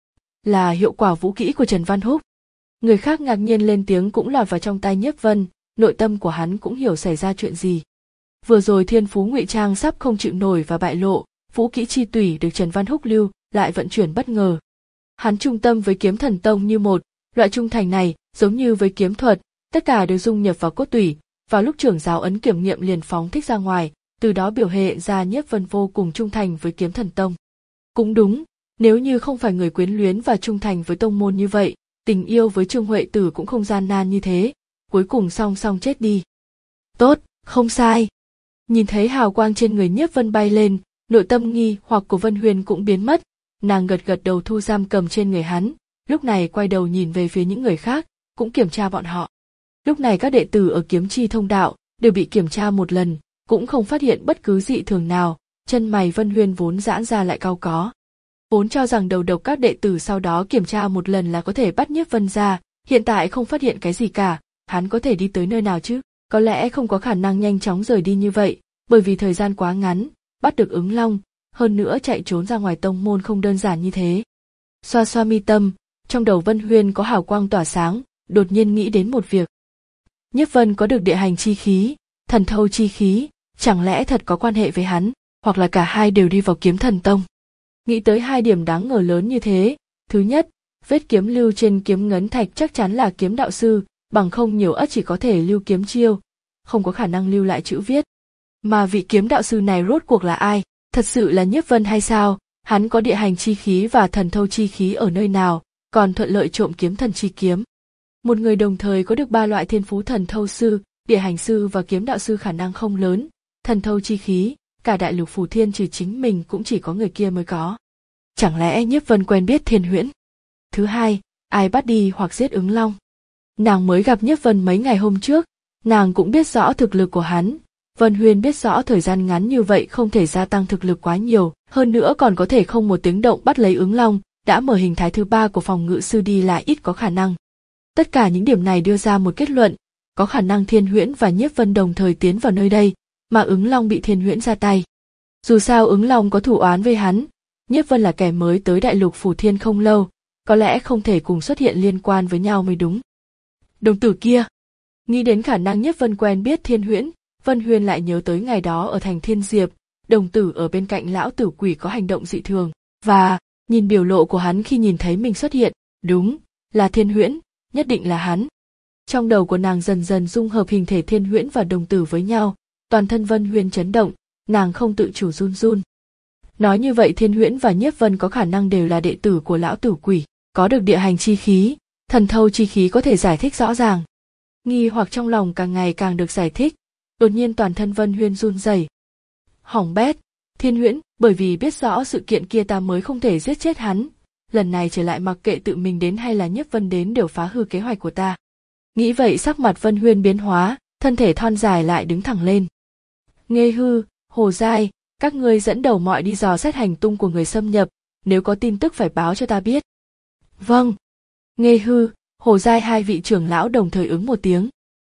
Là hiệu quả vũ kỹ của Trần Văn Húc. Người khác ngạc nhiên lên tiếng cũng lọt vào trong tai Nhiếp Vân, nội tâm của hắn cũng hiểu xảy ra chuyện gì. Vừa rồi thiên phú ngụy trang sắp không chịu nổi và bại lộ, vũ kỹ chi tủy được Trần Văn Húc lưu lại vận chuyển bất ngờ. Hắn trung tâm với Kiếm Thần Tông như một, loại trung thành này giống như với kiếm thuật, tất cả đều dung nhập vào cốt tủy, vào lúc trưởng giáo ấn kiểm nghiệm liền phóng thích ra ngoài, từ đó biểu hiện ra Nhiếp Vân vô cùng trung thành với Kiếm Thần Tông. Cũng đúng, nếu như không phải người quyến luyến và trung thành với tông môn như vậy, tình yêu với Trương Huệ Tử cũng không gian nan như thế, cuối cùng song song chết đi. Tốt, không sai. Nhìn thấy hào quang trên người Nhiếp Vân bay lên, nội tâm nghi hoặc của Vân Huyền cũng biến mất, nàng gật gật đầu thu giam cầm trên người hắn, lúc này quay đầu nhìn về phía những người khác, cũng kiểm tra bọn họ. Lúc này các đệ tử ở Kiếm Chi Thông Đạo đều bị kiểm tra một lần, cũng không phát hiện bất cứ dị thường nào, chân mày Vân Huyền vốn giãn ra lại cau có. Vốn cho rằng đầu độc các đệ tử sau đó kiểm tra một lần là có thể bắt Nhiếp Vân ra, hiện tại không phát hiện cái gì cả, hắn có thể đi tới nơi nào chứ? Có lẽ không có khả năng nhanh chóng rời đi như vậy, bởi vì thời gian quá ngắn, bắt được ứng long, hơn nữa chạy trốn ra ngoài tông môn không đơn giản như thế. Xoa xoa mi tâm, trong đầu Vân Huyên có hào quang tỏa sáng, đột nhiên nghĩ đến một việc. Nhiếp Vân có được địa hành chi khí, thần thâu chi khí, chẳng lẽ thật có quan hệ với hắn, hoặc là cả hai đều đi vào Kiếm Thần Tông. Nghĩ tới hai điểm đáng ngờ lớn như thế, thứ nhất, vết kiếm lưu trên kiếm ngấn thạch chắc chắn là kiếm đạo sư, bằng không nhiều ất chỉ có thể lưu kiếm chiêu, không có khả năng lưu lại chữ viết. Mà vị kiếm đạo sư này rốt cuộc là ai, thật sự là Nhiếp Vân hay sao, hắn có địa hành chi khí và thần thâu chi khí ở nơi nào, còn thuận lợi trộm kiếm thần chi kiếm. Một người đồng thời có được ba loại thiên phú thần thâu sư, địa hành sư và kiếm đạo sư khả năng không lớn, thần thâu chi khí, cả đại lục Phù Thiên trừ chính mình cũng chỉ có người kia mới có. Chẳng lẽ Nhiếp Vân quen biết Thiên Huyễn? Thứ hai, ai bắt đi hoặc giết ứng long? Nàng mới gặp Nhiếp Vân mấy ngày hôm trước, nàng cũng biết rõ thực lực của hắn. Vân Huyên biết rõ thời gian ngắn như vậy không thể gia tăng thực lực quá nhiều, hơn nữa còn có thể không một tiếng động bắt lấy ứng long, đã mở hình thái thứ ba của phòng ngự sư đi là ít có khả năng. Tất cả những điểm này đưa ra một kết luận, có khả năng Thiên Huyễn và Nhiếp Vân đồng thời tiến vào nơi đây, mà ứng long bị Thiên Huyễn ra tay. Dù sao ứng long có thủ oán với hắn, Nhiếp Vân là kẻ mới tới đại lục Phù Thiên không lâu, có lẽ không thể cùng xuất hiện liên quan với nhau mới đúng. Đồng tử kia, nghĩ đến khả năng Nhiếp Vân quen biết Thiên Huyễn, Vân Huyên lại nhớ tới ngày đó ở thành Thiên Diệp, đồng tử ở bên cạnh lão tử quỷ có hành động dị thường, và nhìn biểu lộ của hắn khi nhìn thấy mình xuất hiện, đúng, là Thiên Huyễn, nhất định là hắn. Trong đầu của nàng dần dần dung hợp hình thể Thiên Huyễn và đồng tử với nhau, toàn thân Vân Huyên chấn động, nàng không tự chủ run run. Nói như vậy Thiên Huyễn và Nhiếp Vân có khả năng đều là đệ tử của lão tử quỷ, có được địa hành chi khí, thần thâu chi khí có thể giải thích rõ ràng. Nghi hoặc trong lòng càng ngày càng được giải thích, đột nhiên toàn thân Vân Huyên run rẩy. Hỏng bét, Thiên Huyễn, bởi vì biết rõ sự kiện kia ta mới không thể giết chết hắn, lần này trở lại mặc kệ tự mình đến hay là Nhiếp Vân đến đều phá hư kế hoạch của ta. Nghĩ vậy sắc mặt Vân Huyên biến hóa, thân thể thon dài lại đứng thẳng lên. Nghê Hư, Hồ Giai, các ngươi dẫn đầu mọi đi dò xét hành tung của người xâm nhập, nếu có tin tức phải báo cho ta biết. Vâng. Nghê Hư, Hồ Giai hai vị trưởng lão đồng thời ứng một tiếng.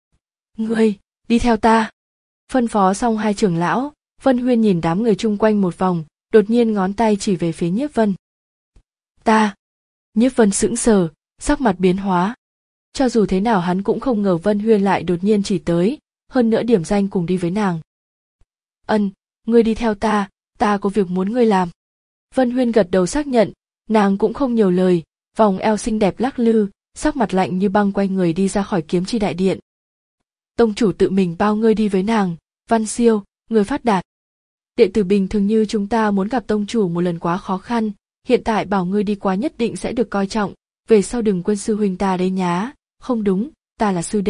Ngươi, đi theo ta. Phân phó xong hai trưởng lão, Vân Huyên nhìn đám người chung quanh một vòng, đột nhiên ngón tay chỉ về phía Nhiếp Vân. Ta. Nhiếp Vân sững sờ, sắc mặt biến hóa. Cho dù thế nào hắn cũng không ngờ Vân Huyên lại đột nhiên chỉ tới, hơn nữa điểm danh cùng đi với nàng. Ân, ngươi đi theo ta, ta có việc muốn ngươi làm. Vân Huyên gật đầu xác nhận, nàng cũng không nhiều lời, vòng eo xinh đẹp lắc lư, sắc mặt lạnh như băng quay người đi ra khỏi Kiếm Chi đại điện. Tông chủ tự mình bao ngươi đi với nàng, Văn Siêu, ngươi phát đạt. Đệ tử bình thường như chúng ta muốn gặp tông chủ một lần quá khó khăn, hiện tại bảo ngươi đi qua nhất định sẽ được coi trọng, về sau đừng quên sư huynh ta đấy nhá. Không đúng, ta là sư đệ,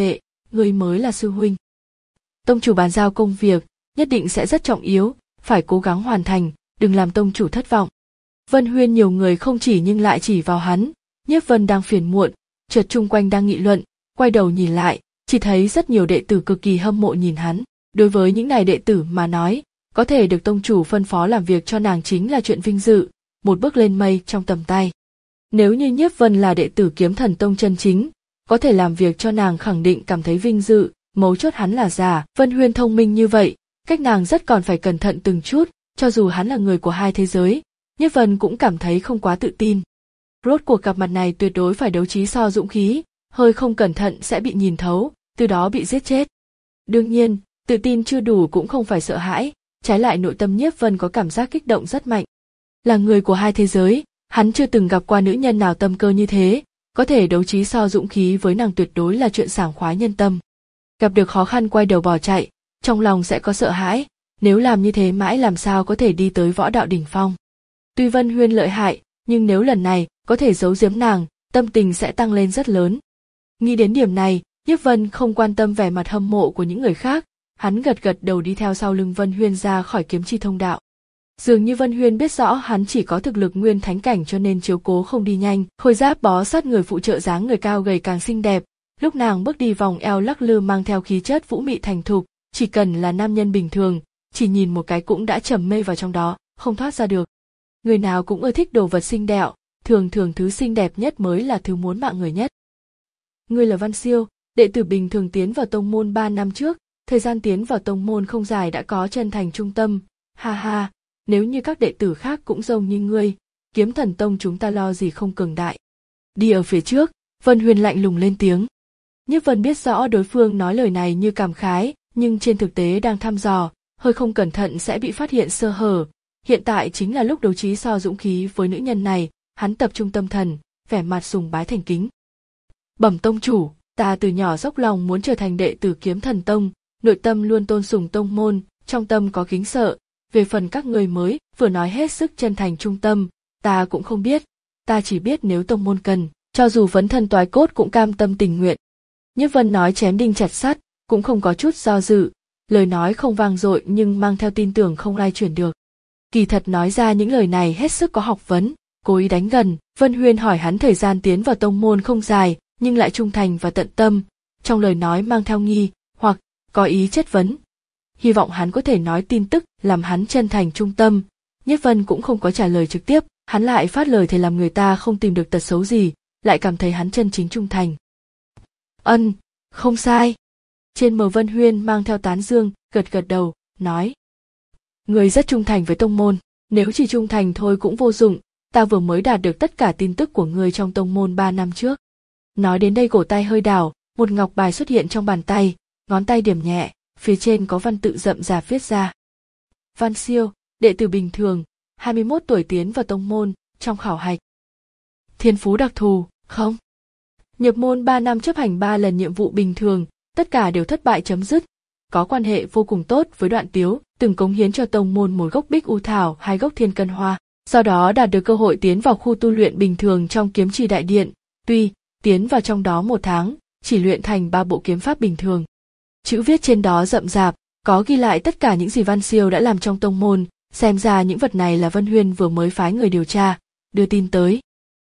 ngươi mới là sư huynh. Tông chủ bàn giao công việc, nhất định sẽ rất trọng yếu, phải cố gắng hoàn thành, đừng làm tông chủ thất vọng. Vân Huyên nhiều người không chỉ nhưng lại chỉ vào hắn, Nhiếp Vân đang phiền muộn, chợt chung quanh đang nghị luận, quay đầu nhìn lại, chỉ thấy rất nhiều đệ tử cực kỳ hâm mộ nhìn hắn. Đối với những này đệ tử mà nói, có thể được tông chủ phân phó làm việc cho nàng chính là chuyện vinh dự, một bước lên mây trong tầm tay. Nếu như Nhiếp Vân là đệ tử Kiếm Thần Tông chân chính, có thể làm việc cho nàng khẳng định cảm thấy vinh dự, mấu chốt hắn là giả. Vân Huyên thông minh như vậy, cách nàng rất còn phải cẩn thận từng chút, cho dù hắn là người của hai thế giới, Nhiếp Vân cũng cảm thấy không quá tự tin. Rốt cuộc cặp mặt này tuyệt đối phải đấu trí so dũng khí, hơi không cẩn thận sẽ bị nhìn thấu, từ đó bị giết chết. Đương nhiên, tự tin chưa đủ cũng không phải sợ hãi, trái lại nội tâm Nhiếp Vân có cảm giác kích động rất mạnh. Là người của hai thế giới, hắn chưa từng gặp qua nữ nhân nào tâm cơ như thế, có thể đấu trí so dũng khí với nàng tuyệt đối là chuyện sảng khoái nhân tâm. Gặp được khó khăn quay đầu bỏ chạy, trong lòng sẽ có sợ hãi, nếu làm như thế mãi làm sao có thể đi tới võ đạo đỉnh phong. Tuy Vân Huyên lợi hại, nhưng nếu lần này có thể giấu giếm nàng, tâm tình sẽ tăng lên rất lớn. Nghĩ đến điểm này, Nhiếp Vân không quan tâm vẻ mặt hâm mộ của những người khác, hắn gật gật đầu đi theo sau lưng Vân Huyên ra khỏi kiếm chi thông đạo. Dường như Vân Huyên biết rõ hắn chỉ có thực lực nguyên thánh cảnh cho nên chiếu cố không đi nhanh, khôi giáp bó sát người phụ trợ dáng người cao gầy càng xinh đẹp, lúc nàng bước đi vòng eo lắc lư mang theo khí chất vũ mị thành thục, chỉ cần là nam nhân bình thường, chỉ nhìn một cái cũng đã trầm mê vào trong đó, không thoát ra được. Người nào cũng ưa thích đồ vật xinh đẹp, thường thường thứ xinh đẹp nhất mới là thứ muốn mạng người nhất. Ngươi là Văn Siêu, đệ tử bình thường tiến vào tông môn ba năm trước, thời gian tiến vào tông môn không dài đã có chân thành trung tâm, ha ha, nếu như các đệ tử khác cũng giống như ngươi, Kiếm Thần Tông chúng ta lo gì không cường đại. Đi ở phía trước, Vân Huyên lạnh lùng lên tiếng. Nhiếp Vân biết rõ đối phương nói lời này như cảm khái, nhưng trên thực tế đang thăm dò, hơi không cẩn thận sẽ bị phát hiện sơ hở. Hiện tại chính là lúc đấu trí so dũng khí với nữ nhân này, hắn tập trung tâm thần, vẻ mặt sùng bái thành kính. Bẩm tông chủ, ta từ nhỏ dốc lòng muốn trở thành đệ tử Kiếm Thần Tông, nội tâm luôn tôn sùng tông môn, trong tâm có kính sợ. Về phần các người mới vừa nói hết sức chân thành trung tâm, ta cũng không biết, ta chỉ biết nếu tông môn cần, cho dù vấn thân toái cốt cũng cam tâm tình nguyện. Nhiếp Vân nói chém đinh chặt sắt, cũng không có chút do dự, lời nói không vang dội nhưng mang theo tin tưởng không ai chuyển được. Kỳ thật nói ra những lời này hết sức có học vấn, cố ý đánh gần. Vân Huyên hỏi hắn thời gian tiến vào tông môn không dài, nhưng lại trung thành và tận tâm, trong lời nói mang theo nghi, hoặc có ý chất vấn. Hy vọng hắn có thể nói tin tức làm hắn chân thành trung tâm. Nhiếp Vân cũng không có trả lời trực tiếp, hắn lại phát lời thề làm người ta không tìm được tật xấu gì, lại cảm thấy hắn chân chính trung thành. Ân, không sai. Trên mờ Vân Huyên mang theo tán dương, gật gật đầu, nói. Người rất trung thành với tông môn, nếu chỉ trung thành thôi cũng vô dụng, ta vừa mới đạt được tất cả tin tức của người trong tông môn ba năm trước. Nói đến đây cổ tay hơi đảo, một ngọc bài xuất hiện trong bàn tay, ngón tay điểm nhẹ, phía trên có văn tự rậm rạp viết ra. Văn Siêu, đệ tử bình thường, hai mươi mốt tuổi tiến vào tông môn, trong khảo hạch. Thiên phú đặc thù, không. Nhập môn ba năm chấp hành ba lần nhiệm vụ bình thường, tất cả đều thất bại chấm dứt. Có quan hệ vô cùng tốt với Đoạn Tiếu, từng cống hiến cho tông môn một gốc bích u thảo, hai gốc thiên cân hoa, sau đó đạt được cơ hội tiến vào khu tu luyện bình thường trong kiếm trì đại điện, tuy tiến vào trong đó một tháng, chỉ luyện thành ba bộ kiếm pháp bình thường. Chữ viết trên đó rậm rạp, có ghi lại tất cả những gì Văn Siêu đã làm trong tông môn, xem ra những vật này là Vân Huyên vừa mới phái người điều tra, đưa tin tới.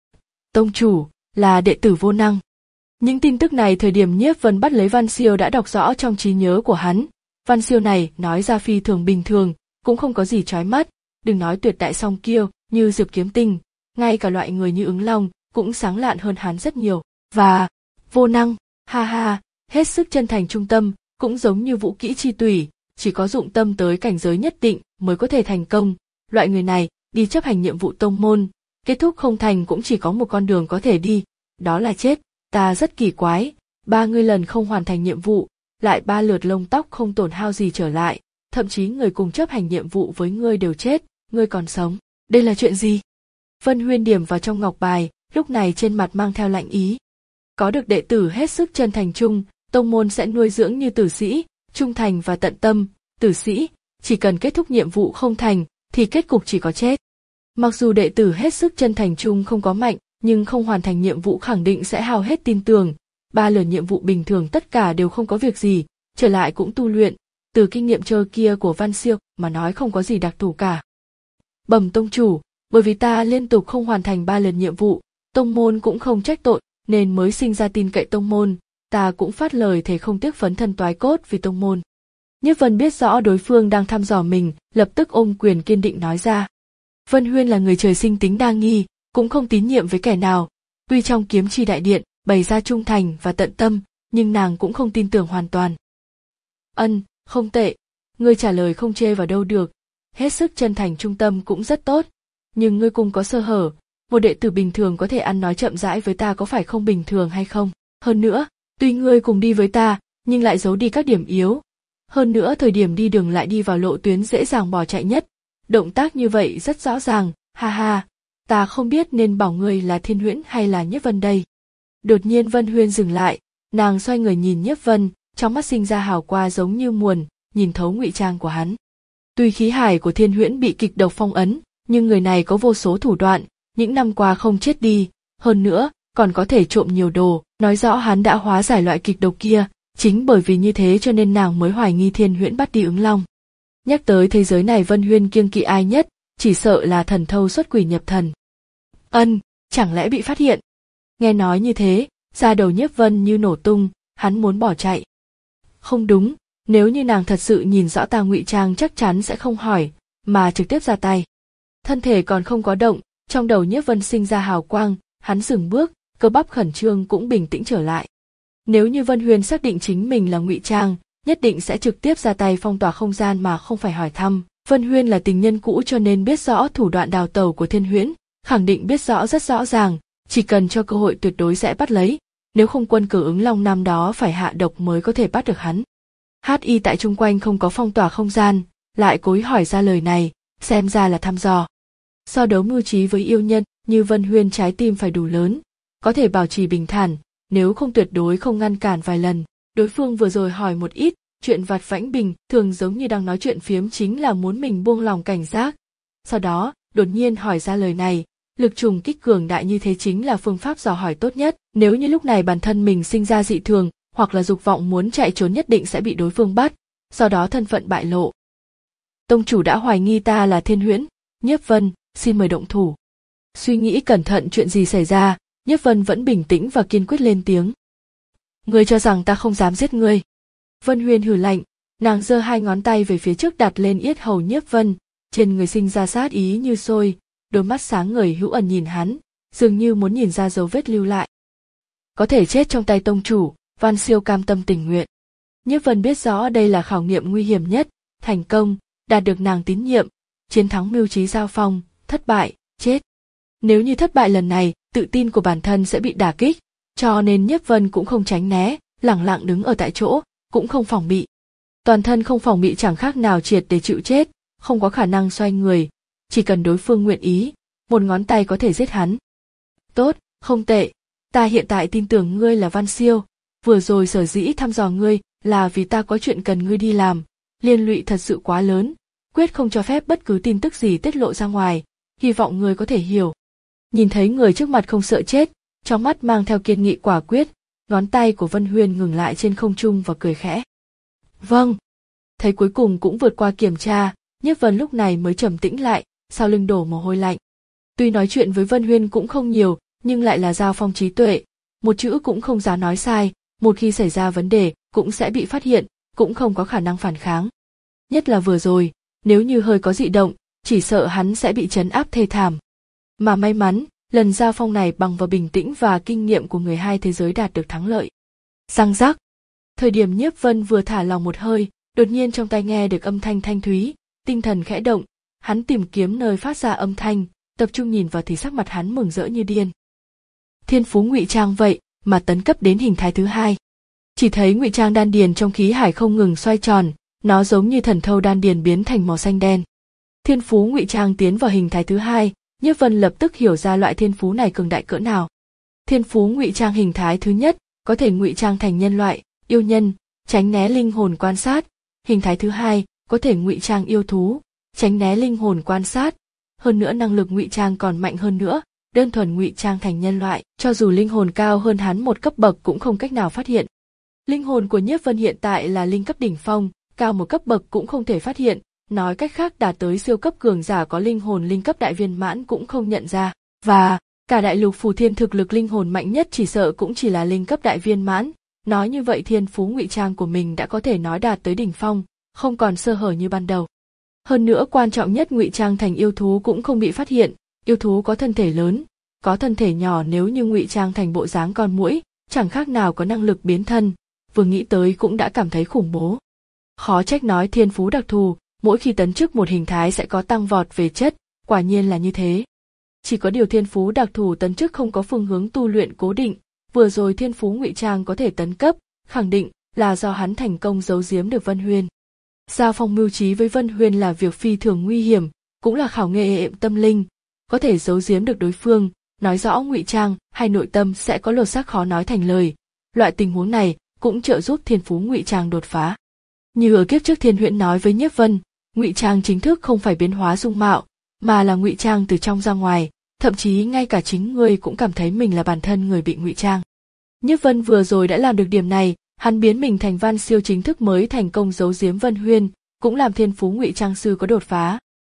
Tông chủ, là đệ tử vô năng. Những tin tức này thời điểm Nhiếp Vân bắt lấy Văn Siêu đã đọc rõ trong trí nhớ của hắn. Văn Siêu này nói ra phi thường bình thường, cũng không có gì chói mắt, đừng nói tuyệt đại song kiêu như Diệp Kiếm Tinh, ngay cả loại người như Ứng Long cũng sáng lạn hơn hắn rất nhiều. Và vô năng, ha ha, hết sức chân thành trung tâm, cũng giống như vũ kỹ chi tùy, chỉ có dụng tâm tới cảnh giới nhất định mới có thể thành công. Loại người này đi chấp hành nhiệm vụ tông môn, kết thúc không thành cũng chỉ có một con đường có thể đi, đó là chết. Ta rất kỳ quái, ba mươi lần không hoàn thành nhiệm vụ, lại ba lượt lông tóc không tổn hao gì trở lại, thậm chí người cùng chấp hành nhiệm vụ với ngươi đều chết, ngươi còn sống, đây là chuyện gì? Vân Huyên điểm vào trong ngọc bài, lúc này trên mặt mang theo lạnh ý. Có được đệ tử hết sức chân thành chung, tông môn sẽ nuôi dưỡng như tử sĩ, trung thành và tận tâm, tử sĩ, chỉ cần kết thúc nhiệm vụ không thành, thì kết cục chỉ có chết. Mặc dù đệ tử hết sức chân thành chung không có mạnh, nhưng không hoàn thành nhiệm vụ khẳng định sẽ hao hết tin tưởng, ba lần nhiệm vụ bình thường tất cả đều không có việc gì, trở lại cũng tu luyện, từ kinh nghiệm chơi kia của Văn Siêu mà nói không có gì đặc thù cả. Bẩm tông chủ, bởi vì ta liên tục không hoàn thành ba lần nhiệm vụ, tông môn cũng không trách tội, nên mới sinh ra tin cậy tông môn, ta cũng phát lời thề không tiếc phấn thân toái cốt vì tông môn. Nhiếp Vân biết rõ đối phương đang thăm dò mình, lập tức ôm quyền kiên định nói ra. Vân Huyên là người trời sinh tính đa nghi, cũng không tín nhiệm với kẻ nào, tuy trong kiếm chi đại điện bày ra trung thành và tận tâm, nhưng nàng cũng không tin tưởng hoàn toàn. Ân, không tệ, ngươi trả lời không chê vào đâu được, hết sức chân thành trung tâm cũng rất tốt, nhưng ngươi cũng có sơ hở, một đệ tử bình thường có thể ăn nói chậm rãi với ta có phải không bình thường hay không? Hơn nữa, tuy ngươi cùng đi với ta, nhưng lại giấu đi các điểm yếu. Hơn nữa thời điểm đi đường lại đi vào lộ tuyến dễ dàng bỏ chạy nhất. Động tác như vậy rất rõ ràng, ha ha, ta không biết nên bảo ngươi là Thiên Huyễn hay là Nhiếp Vân đây. Đột nhiên Vân Huyên dừng lại, nàng xoay người nhìn Nhiếp Vân, trong mắt sinh ra hào quang giống như muồn, nhìn thấu ngụy trang của hắn. Tuy khí hải của Thiên Huyễn bị kịch độc phong ấn, nhưng người này có vô số thủ đoạn, những năm qua không chết đi, hơn nữa, còn có thể trộm nhiều đồ, nói rõ hắn đã hóa giải loại kịch độc kia, chính bởi vì như thế cho nên nàng mới hoài nghi Thiên Huyễn bắt đi ứng long. Nhắc tới thế giới này Vân Huyên kiêng kỵ ai nhất, chỉ sợ là thần thâu xuất quỷ nhập thần. Ân, chẳng lẽ bị phát hiện? Nghe nói như thế, da đầu Nhiếp Vân như nổ tung, hắn muốn bỏ chạy. Không đúng, nếu như nàng thật sự nhìn rõ ta ngụy trang chắc chắn sẽ không hỏi, mà trực tiếp ra tay. Thân thể còn không có động, trong đầu Nhiếp Vân sinh ra hào quang, hắn dừng bước, cơ bắp khẩn trương cũng bình tĩnh trở lại. Nếu như Vân Huyên xác định chính mình là ngụy trang, nhất định sẽ trực tiếp ra tay phong tỏa không gian mà không phải hỏi thăm. Vân Huyên là tình nhân cũ cho nên biết rõ thủ đoạn đào tẩu của Thiên Huyễn, khẳng định biết rõ rất rõ ràng, chỉ cần cho cơ hội tuyệt đối sẽ bắt lấy, nếu không quân cử ứng long năm đó phải hạ độc mới có thể bắt được hắn. Hát y tại chung quanh không có phong tỏa không gian, lại cố ý hỏi ra lời này, xem ra là thăm dò. So đấu mưu trí với yêu nhân, như Vân Huyên trái tim phải đủ lớn, có thể bảo trì bình thản, nếu không tuyệt đối không ngăn cản vài lần. Đối phương vừa rồi hỏi một ít, chuyện vặt vãnh bình, thường giống như đang nói chuyện phiếm chính là muốn mình buông lòng cảnh giác. Sau đó, đột nhiên hỏi ra lời này, lực trùng kích cường đại như thế chính là phương pháp dò hỏi tốt nhất, nếu như lúc này bản thân mình sinh ra dị thường, hoặc là dục vọng muốn chạy trốn nhất định sẽ bị đối phương bắt, do đó thân phận bại lộ. Tông chủ đã hoài nghi ta là Thiên Huyễn, Nhiếp Vân, xin mời động thủ. Suy nghĩ cẩn thận chuyện gì xảy ra, Nhiếp Vân vẫn bình tĩnh và kiên quyết lên tiếng. Ngươi cho rằng ta không dám giết ngươi? Vân Huyên hừ lạnh, nàng giơ hai ngón tay về phía trước đặt lên yết hầu Nhiếp Vân, trên người sinh ra sát ý như sôi, đôi mắt sáng ngời hữu ẩn nhìn hắn, dường như muốn nhìn ra dấu vết lưu lại. Có thể chết trong tay tông chủ, Văn Siêu cam tâm tình nguyện. Nhiếp Vân biết rõ đây là khảo nghiệm nguy hiểm nhất, thành công, đạt được nàng tín nhiệm, chiến thắng mưu trí giao phong, thất bại, chết. Nếu như thất bại lần này, tự tin của bản thân sẽ bị đả kích, cho nên Nhiếp Vân cũng không tránh né, lẳng lặng đứng ở tại chỗ, cũng không phòng bị. Toàn thân không phòng bị chẳng khác nào triệt để chịu chết, không có khả năng xoay người, chỉ cần đối phương nguyện ý, một ngón tay có thể giết hắn. Tốt, không tệ, ta hiện tại tin tưởng ngươi là Văn Siêu, vừa rồi sở dĩ thăm dò ngươi là vì ta có chuyện cần ngươi đi làm, liên lụy thật sự quá lớn, quyết không cho phép bất cứ tin tức gì tiết lộ ra ngoài, hy vọng ngươi có thể hiểu. Nhìn thấy người trước mặt không sợ chết, trong mắt mang theo kiên nghị quả quyết, ngón tay của Vân Huyên ngừng lại trên không trung và cười khẽ. Vâng. Thấy cuối cùng cũng vượt qua kiểm tra, Nhiếp Vân lúc này mới trầm tĩnh lại, sau lưng đổ mồ hôi lạnh. Tuy nói chuyện với Vân Huyên cũng không nhiều, nhưng lại là giao phong trí tuệ, một chữ cũng không dám nói sai, một khi xảy ra vấn đề cũng sẽ bị phát hiện, cũng không có khả năng phản kháng. Nhất là vừa rồi, nếu như hơi có dị động, chỉ sợ hắn sẽ bị trấn áp thê thảm. Mà may mắn, lần giao phong này bằng vào bình tĩnh và kinh nghiệm của người hai thế giới đạt được thắng lợi. Răng rắc. Thời điểm Nhiếp Vân vừa thả lòng một hơi, đột nhiên trong tai nghe được âm thanh thanh thúy, tinh thần khẽ động, hắn tìm kiếm nơi phát ra âm thanh, tập trung nhìn vào thì sắc mặt hắn mừng rỡ như điên. Thiên phú ngụy trang vậy mà tấn cấp đến hình thái thứ hai. Chỉ thấy ngụy trang đan điền trong khí hải không ngừng xoay tròn, nó giống như thần thâu đan điền biến thành màu xanh đen. Thiên phú ngụy trang tiến vào hình thái thứ hai, Nhiếp Vân lập tức hiểu ra loại thiên phú này cường đại cỡ nào. Thiên phú ngụy trang hình thái thứ nhất, có thể ngụy trang thành nhân loại, yêu nhân, tránh né linh hồn quan sát. Hình thái thứ hai, có thể ngụy trang yêu thú, tránh né linh hồn quan sát. Hơn nữa năng lực ngụy trang còn mạnh hơn nữa, đơn thuần ngụy trang thành nhân loại, cho dù linh hồn cao hơn hắn một cấp bậc cũng không cách nào phát hiện. Linh hồn của Nhiếp Vân hiện tại là linh cấp đỉnh phong, cao một cấp bậc cũng không thể phát hiện, nói cách khác đạt tới siêu cấp cường giả có linh hồn linh cấp đại viên mãn cũng không nhận ra, và cả đại lục Phù Thiên thực lực linh hồn mạnh nhất chỉ sợ cũng chỉ là linh cấp đại viên mãn. Nói như vậy thiên phú ngụy trang của mình đã có thể nói đạt tới đỉnh phong, không còn sơ hở như ban đầu. Hơn nữa quan trọng nhất ngụy trang thành yêu thú cũng không bị phát hiện, yêu thú có thân thể lớn, có thân thể nhỏ, nếu như ngụy trang thành bộ dáng con muỗi, chẳng khác nào có năng lực biến thân, vừa nghĩ tới cũng đã cảm thấy khủng bố. Khó trách nói thiên phú đặc thù, mỗi khi tấn chức một hình thái sẽ có tăng vọt về chất, quả nhiên là như thế. Chỉ có điều thiên phú đặc thù tấn chức không có phương hướng tu luyện cố định, vừa rồi thiên phú ngụy trang có thể tấn cấp, khẳng định là do hắn thành công giấu giếm được Vân Huyên. Giao phong mưu trí với Vân Huyên là việc phi thường nguy hiểm, cũng là khảo nghiệm tâm linh, có thể giấu giếm được đối phương, nói rõ ngụy trang hay nội tâm sẽ có lột xác khó nói thành lời. Loại tình huống này cũng trợ giúp thiên phú ngụy trang đột phá. Như ở kiếp trước Thiên Huyễn nói với Nhiếp Vân, ngụy trang chính thức không phải biến hóa dung mạo, mà là ngụy trang từ trong ra ngoài, thậm chí ngay cả chính người cũng cảm thấy mình là bản thân người bị ngụy trang. Nhiếp Vân vừa rồi đã làm được điểm này, hắn biến mình thành Văn Siêu chính thức mới thành công giấu giếm Vân Huyên, cũng làm thiên phú ngụy trang sư có đột phá.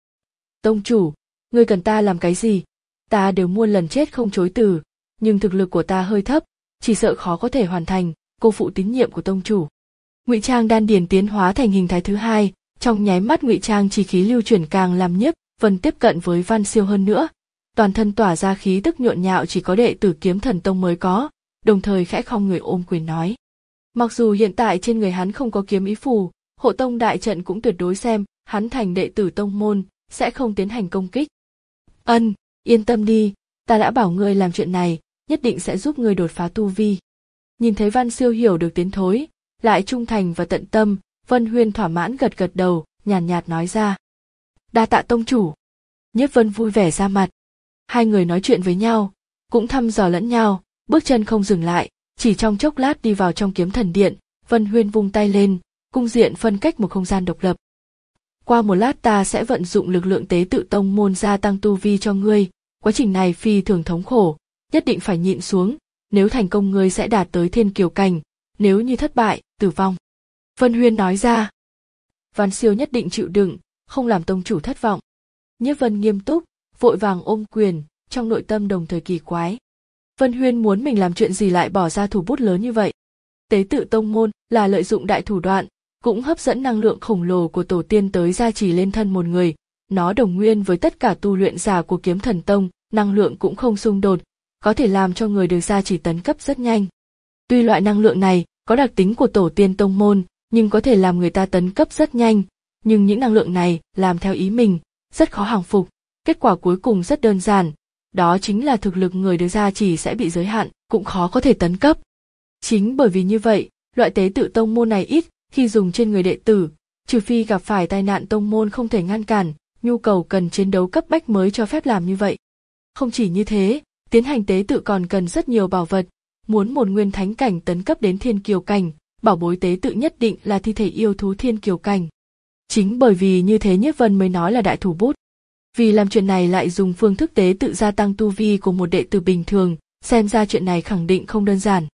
Tông chủ, ngươi cần ta làm cái gì? Ta đều muôn lần chết không chối từ, nhưng thực lực của ta hơi thấp, chỉ sợ khó có thể hoàn thành, cô phụ tín nhiệm của tông chủ. Ngụy trang đan điền tiến hóa thành hình thái thứ hai, trong nháy mắt ngụy trang chi khí lưu chuyển càng làm Nhiếp Vân tiếp cận với Văn Siêu hơn nữa, toàn thân tỏa ra khí tức nhộn nhạo chỉ có đệ tử Kiếm Thần Tông mới có, đồng thời khẽ khom người ôm quyền nói. Mặc dù hiện tại trên người hắn không có kiếm ý phù, hộ tông đại trận cũng tuyệt đối xem hắn thành đệ tử tông môn, sẽ không tiến hành công kích. Ân, yên tâm đi, ta đã bảo ngươi làm chuyện này, nhất định sẽ giúp ngươi đột phá tu vi. Nhìn thấy Văn Siêu hiểu được tiến thối, lại trung thành và tận tâm, Vân Huyên thỏa mãn gật gật đầu, nhàn nhạt nói ra. Đa tạ tông chủ. Nhiếp Vân vui vẻ ra mặt. Hai người nói chuyện với nhau, cũng thăm dò lẫn nhau, bước chân không dừng lại, chỉ trong chốc lát đi vào trong Kiếm Thần Điện. Vân Huyên vung tay lên, cung diện phân cách một không gian độc lập. Qua một lát ta sẽ vận dụng lực lượng tế tự tông môn gia tăng tu vi cho ngươi, quá trình này phi thường thống khổ, nhất định phải nhịn xuống, nếu thành công ngươi sẽ đạt tới thiên kiều cảnh, nếu như thất bại, tử vong. Vân Huyên nói ra. Văn Siêu nhất định chịu đựng, không làm tông chủ thất vọng. Nhiếp Vân nghiêm túc, vội vàng ôm quyền, trong nội tâm đồng thời kỳ quái. Vân Huyên muốn mình làm chuyện gì lại bỏ ra thủ bút lớn như vậy? Tế tự tông môn là lợi dụng đại thủ đoạn, cũng hấp dẫn năng lượng khổng lồ của tổ tiên tới gia trì lên thân một người. Nó đồng nguyên với tất cả tu luyện giả của Kiếm Thần Tông, năng lượng cũng không xung đột, có thể làm cho người được gia trì tấn cấp rất nhanh. Tuy loại năng lượng này có đặc tính của tổ tiên tông môn, nhưng có thể làm người ta tấn cấp rất nhanh, nhưng những năng lượng này làm theo ý mình, rất khó hàng phục. Kết quả cuối cùng rất đơn giản, đó chính là thực lực người được gia trì sẽ bị giới hạn, cũng khó có thể tấn cấp. Chính bởi vì như vậy, loại tế tự tông môn này ít khi dùng trên người đệ tử, trừ phi gặp phải tai nạn tông môn không thể ngăn cản, nhu cầu cần chiến đấu cấp bách mới cho phép làm như vậy. Không chỉ như thế, tiến hành tế tự còn cần rất nhiều bảo vật, muốn một nguyên thánh cảnh tấn cấp đến thiên kiều cảnh, bảo bối tế tự nhất định là thi thể yêu thú thiên kiều cảnh. Chính bởi vì như thế Nhiếp Vân mới nói là đại thủ bút. Vì làm chuyện này lại dùng phương thức tế tự gia tăng tu vi của một đệ tử bình thường, xem ra chuyện này khẳng định không đơn giản.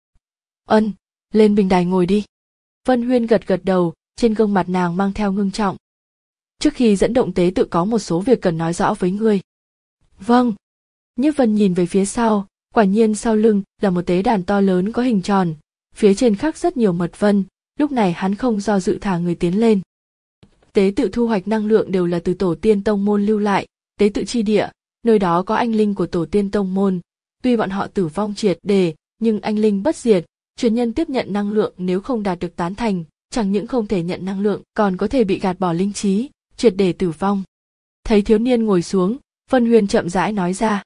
Ân, lên bình đài ngồi đi. Vân Huyên gật gật đầu, trên gương mặt nàng mang theo ngưng trọng. Trước khi dẫn động tế tự có một số việc cần nói rõ với ngươi. Vâng. Nhiếp Vân nhìn về phía sau, quả nhiên sau lưng là một tế đàn to lớn có hình tròn, phía trên khắc rất nhiều mật vân, lúc này hắn không do dự thả người tiến lên. Tế tự thu hoạch năng lượng đều là từ tổ tiên tông môn lưu lại, tế tự chi địa, nơi đó có anh linh của tổ tiên tông môn, tuy bọn họ tử vong triệt để, nhưng anh linh bất diệt, truyền nhân tiếp nhận năng lượng nếu không đạt được tán thành, chẳng những không thể nhận năng lượng, còn có thể bị gạt bỏ linh trí, triệt để tử vong. Thấy thiếu niên ngồi xuống, Vân Huyên chậm rãi nói ra.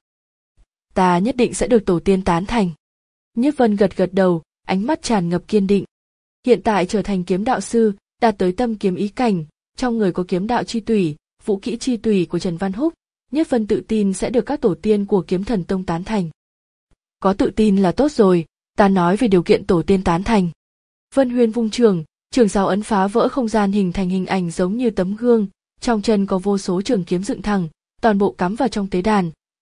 Ta nhất định sẽ được tổ tiên tán thành. Nhiếp Vân gật gật đầu, ánh mắt tràn ngập kiên định. Hiện tại trở thành kiếm đạo sư, đạt tới tâm kiếm ý cảnh, trong người có kiếm đạo chi tùy, vũ kỹ chi tùy của Trần Văn Húc, Nhiếp Vân tự tin sẽ được các tổ tiên của Kiếm Thần Tông tán thành. Có tự tin là tốt rồi, ta nói về điều kiện tổ tiên tán thành. Vân Huyên vung trường, trường giáo ấn phá vỡ không gian hình thành hình ảnh giống như tấm gương, trong chân có vô số trường kiếm dựng thẳng, toàn bộ cắm vào trong tế đàn,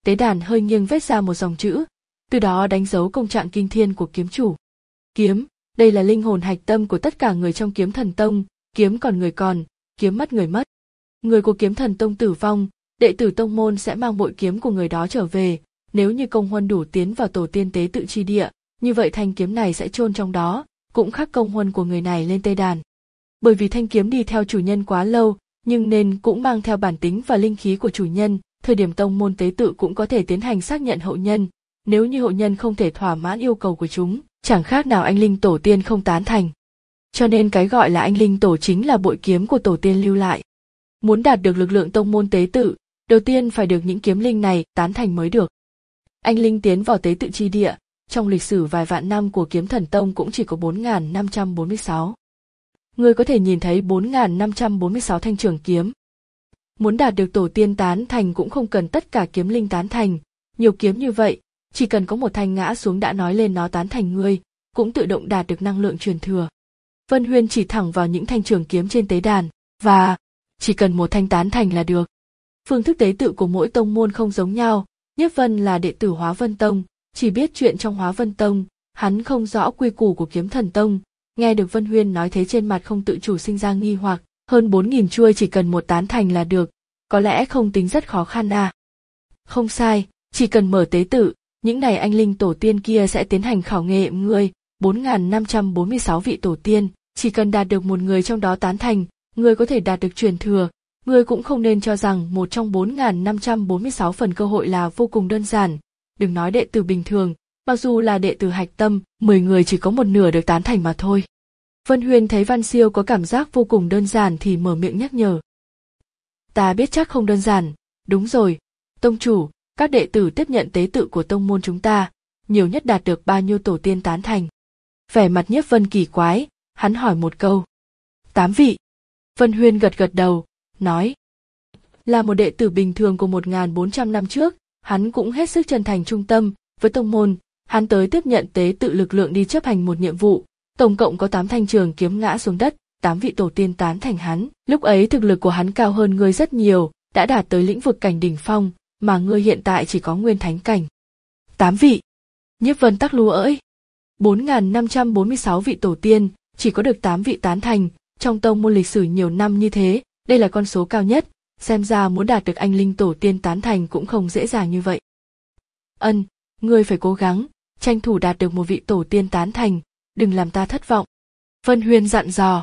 tế đàn hơi nghiêng vết ra một dòng chữ, từ đó đánh dấu công trạng kinh thiên của kiếm chủ. Kiếm, đây là linh hồn hạch tâm của tất cả người trong Kiếm Thần Tông, kiếm còn người còn, kiếm mất người mất. Người của Kiếm Thần Tông tử vong, đệ tử tông môn sẽ mang bội kiếm của người đó trở về, nếu như công huân đủ tiến vào tổ tiên tế tự chi địa, như vậy thanh kiếm này sẽ chôn trong đó, cũng khắc công huân của người này lên tế đàn. Bởi vì thanh kiếm đi theo chủ nhân quá lâu, nhưng nên cũng mang theo bản tính và linh khí của chủ nhân, thời điểm tông môn tế tự cũng có thể tiến hành xác nhận hậu nhân, nếu như hậu nhân không thể thỏa mãn yêu cầu của chúng, chẳng khác nào anh linh tổ tiên không tán thành. Cho nên cái gọi là anh linh tổ chính là bội kiếm của tổ tiên lưu lại. Muốn đạt được lực lượng tông môn tế tự, đầu tiên phải được những kiếm linh này tán thành mới được. Anh linh tiến vào tế tự chi địa, trong lịch sử vài vạn năm của Kiếm Thần Tông cũng chỉ có bốn nghìn năm trăm bốn mươi sáu. Người có thể nhìn thấy bốn nghìn năm trăm bốn mươi sáu thanh trường kiếm. Muốn đạt được tổ tiên tán thành cũng không cần tất cả kiếm linh tán thành, nhiều kiếm như vậy, chỉ cần có một thanh ngã xuống đã nói lên nó tán thành ngươi, cũng tự động đạt được năng lượng truyền thừa. Vân Huyên chỉ thẳng vào những thanh trường kiếm trên tế đàn, và chỉ cần một thanh tán thành là được. Phương thức tế tự của mỗi tông môn không giống nhau, Nhiếp Vân là đệ tử Hóa Vân Tông, chỉ biết chuyện trong Hóa Vân Tông, hắn không rõ quy củ của Kiếm Thần Tông, nghe được Vân Huyên nói thế trên mặt không tự chủ sinh ra nghi hoặc, hơn bốn nghìn chuôi chỉ cần một tán thành là được, có lẽ không tính rất khó khăn à. Không sai, chỉ cần mở tế tự, những này anh linh tổ tiên kia sẽ tiến hành khảo nghiệm ngươi, bốn nghìn năm trăm bốn mươi sáu vị tổ tiên, chỉ cần đạt được một người trong đó tán thành, ngươi có thể đạt được truyền thừa, ngươi cũng không nên cho rằng một trong bốn nghìn năm trăm bốn mươi sáu phần cơ hội là vô cùng đơn giản, đừng nói đệ tử bình thường, mặc dù là đệ tử hạch tâm, mười người chỉ có một nửa được tán thành mà thôi. Vân Huyên thấy Văn Siêu có cảm giác vô cùng đơn giản thì mở miệng nhắc nhở. Ta biết chắc không đơn giản, đúng rồi, tông chủ, các đệ tử tiếp nhận tế tự của tông môn chúng ta, nhiều nhất đạt được bao nhiêu tổ tiên tán thành. Vẻ mặt Nhiếp Vân kỳ quái, hắn hỏi một câu. Tám vị. Vân Huyên gật gật đầu, nói. Là một đệ tử bình thường của một nghìn bốn trăm năm trước, hắn cũng hết sức chân thành trung tâm với tông môn, hắn tới tiếp nhận tế tự lực lượng đi chấp hành một nhiệm vụ, tổng cộng có tám thanh trường kiếm ngã xuống đất, tám vị tổ tiên tán thành hắn, lúc ấy thực lực của hắn cao hơn ngươi rất nhiều, đã đạt tới lĩnh vực cảnh đỉnh phong, mà ngươi hiện tại chỉ có nguyên thánh cảnh. Tám vị. Nhiếp Vân tắc lúa ỡi. bốn nghìn năm trăm bốn mươi sáu vị tổ tiên, chỉ có được tám vị tán thành, trong tông môn lịch sử nhiều năm như thế, đây là con số cao nhất, xem ra muốn đạt được anh linh tổ tiên tán thành cũng không dễ dàng như vậy. Ân, ngươi phải cố gắng, tranh thủ đạt được một vị tổ tiên tán thành, đừng làm ta thất vọng. Vân Huyên dặn dò.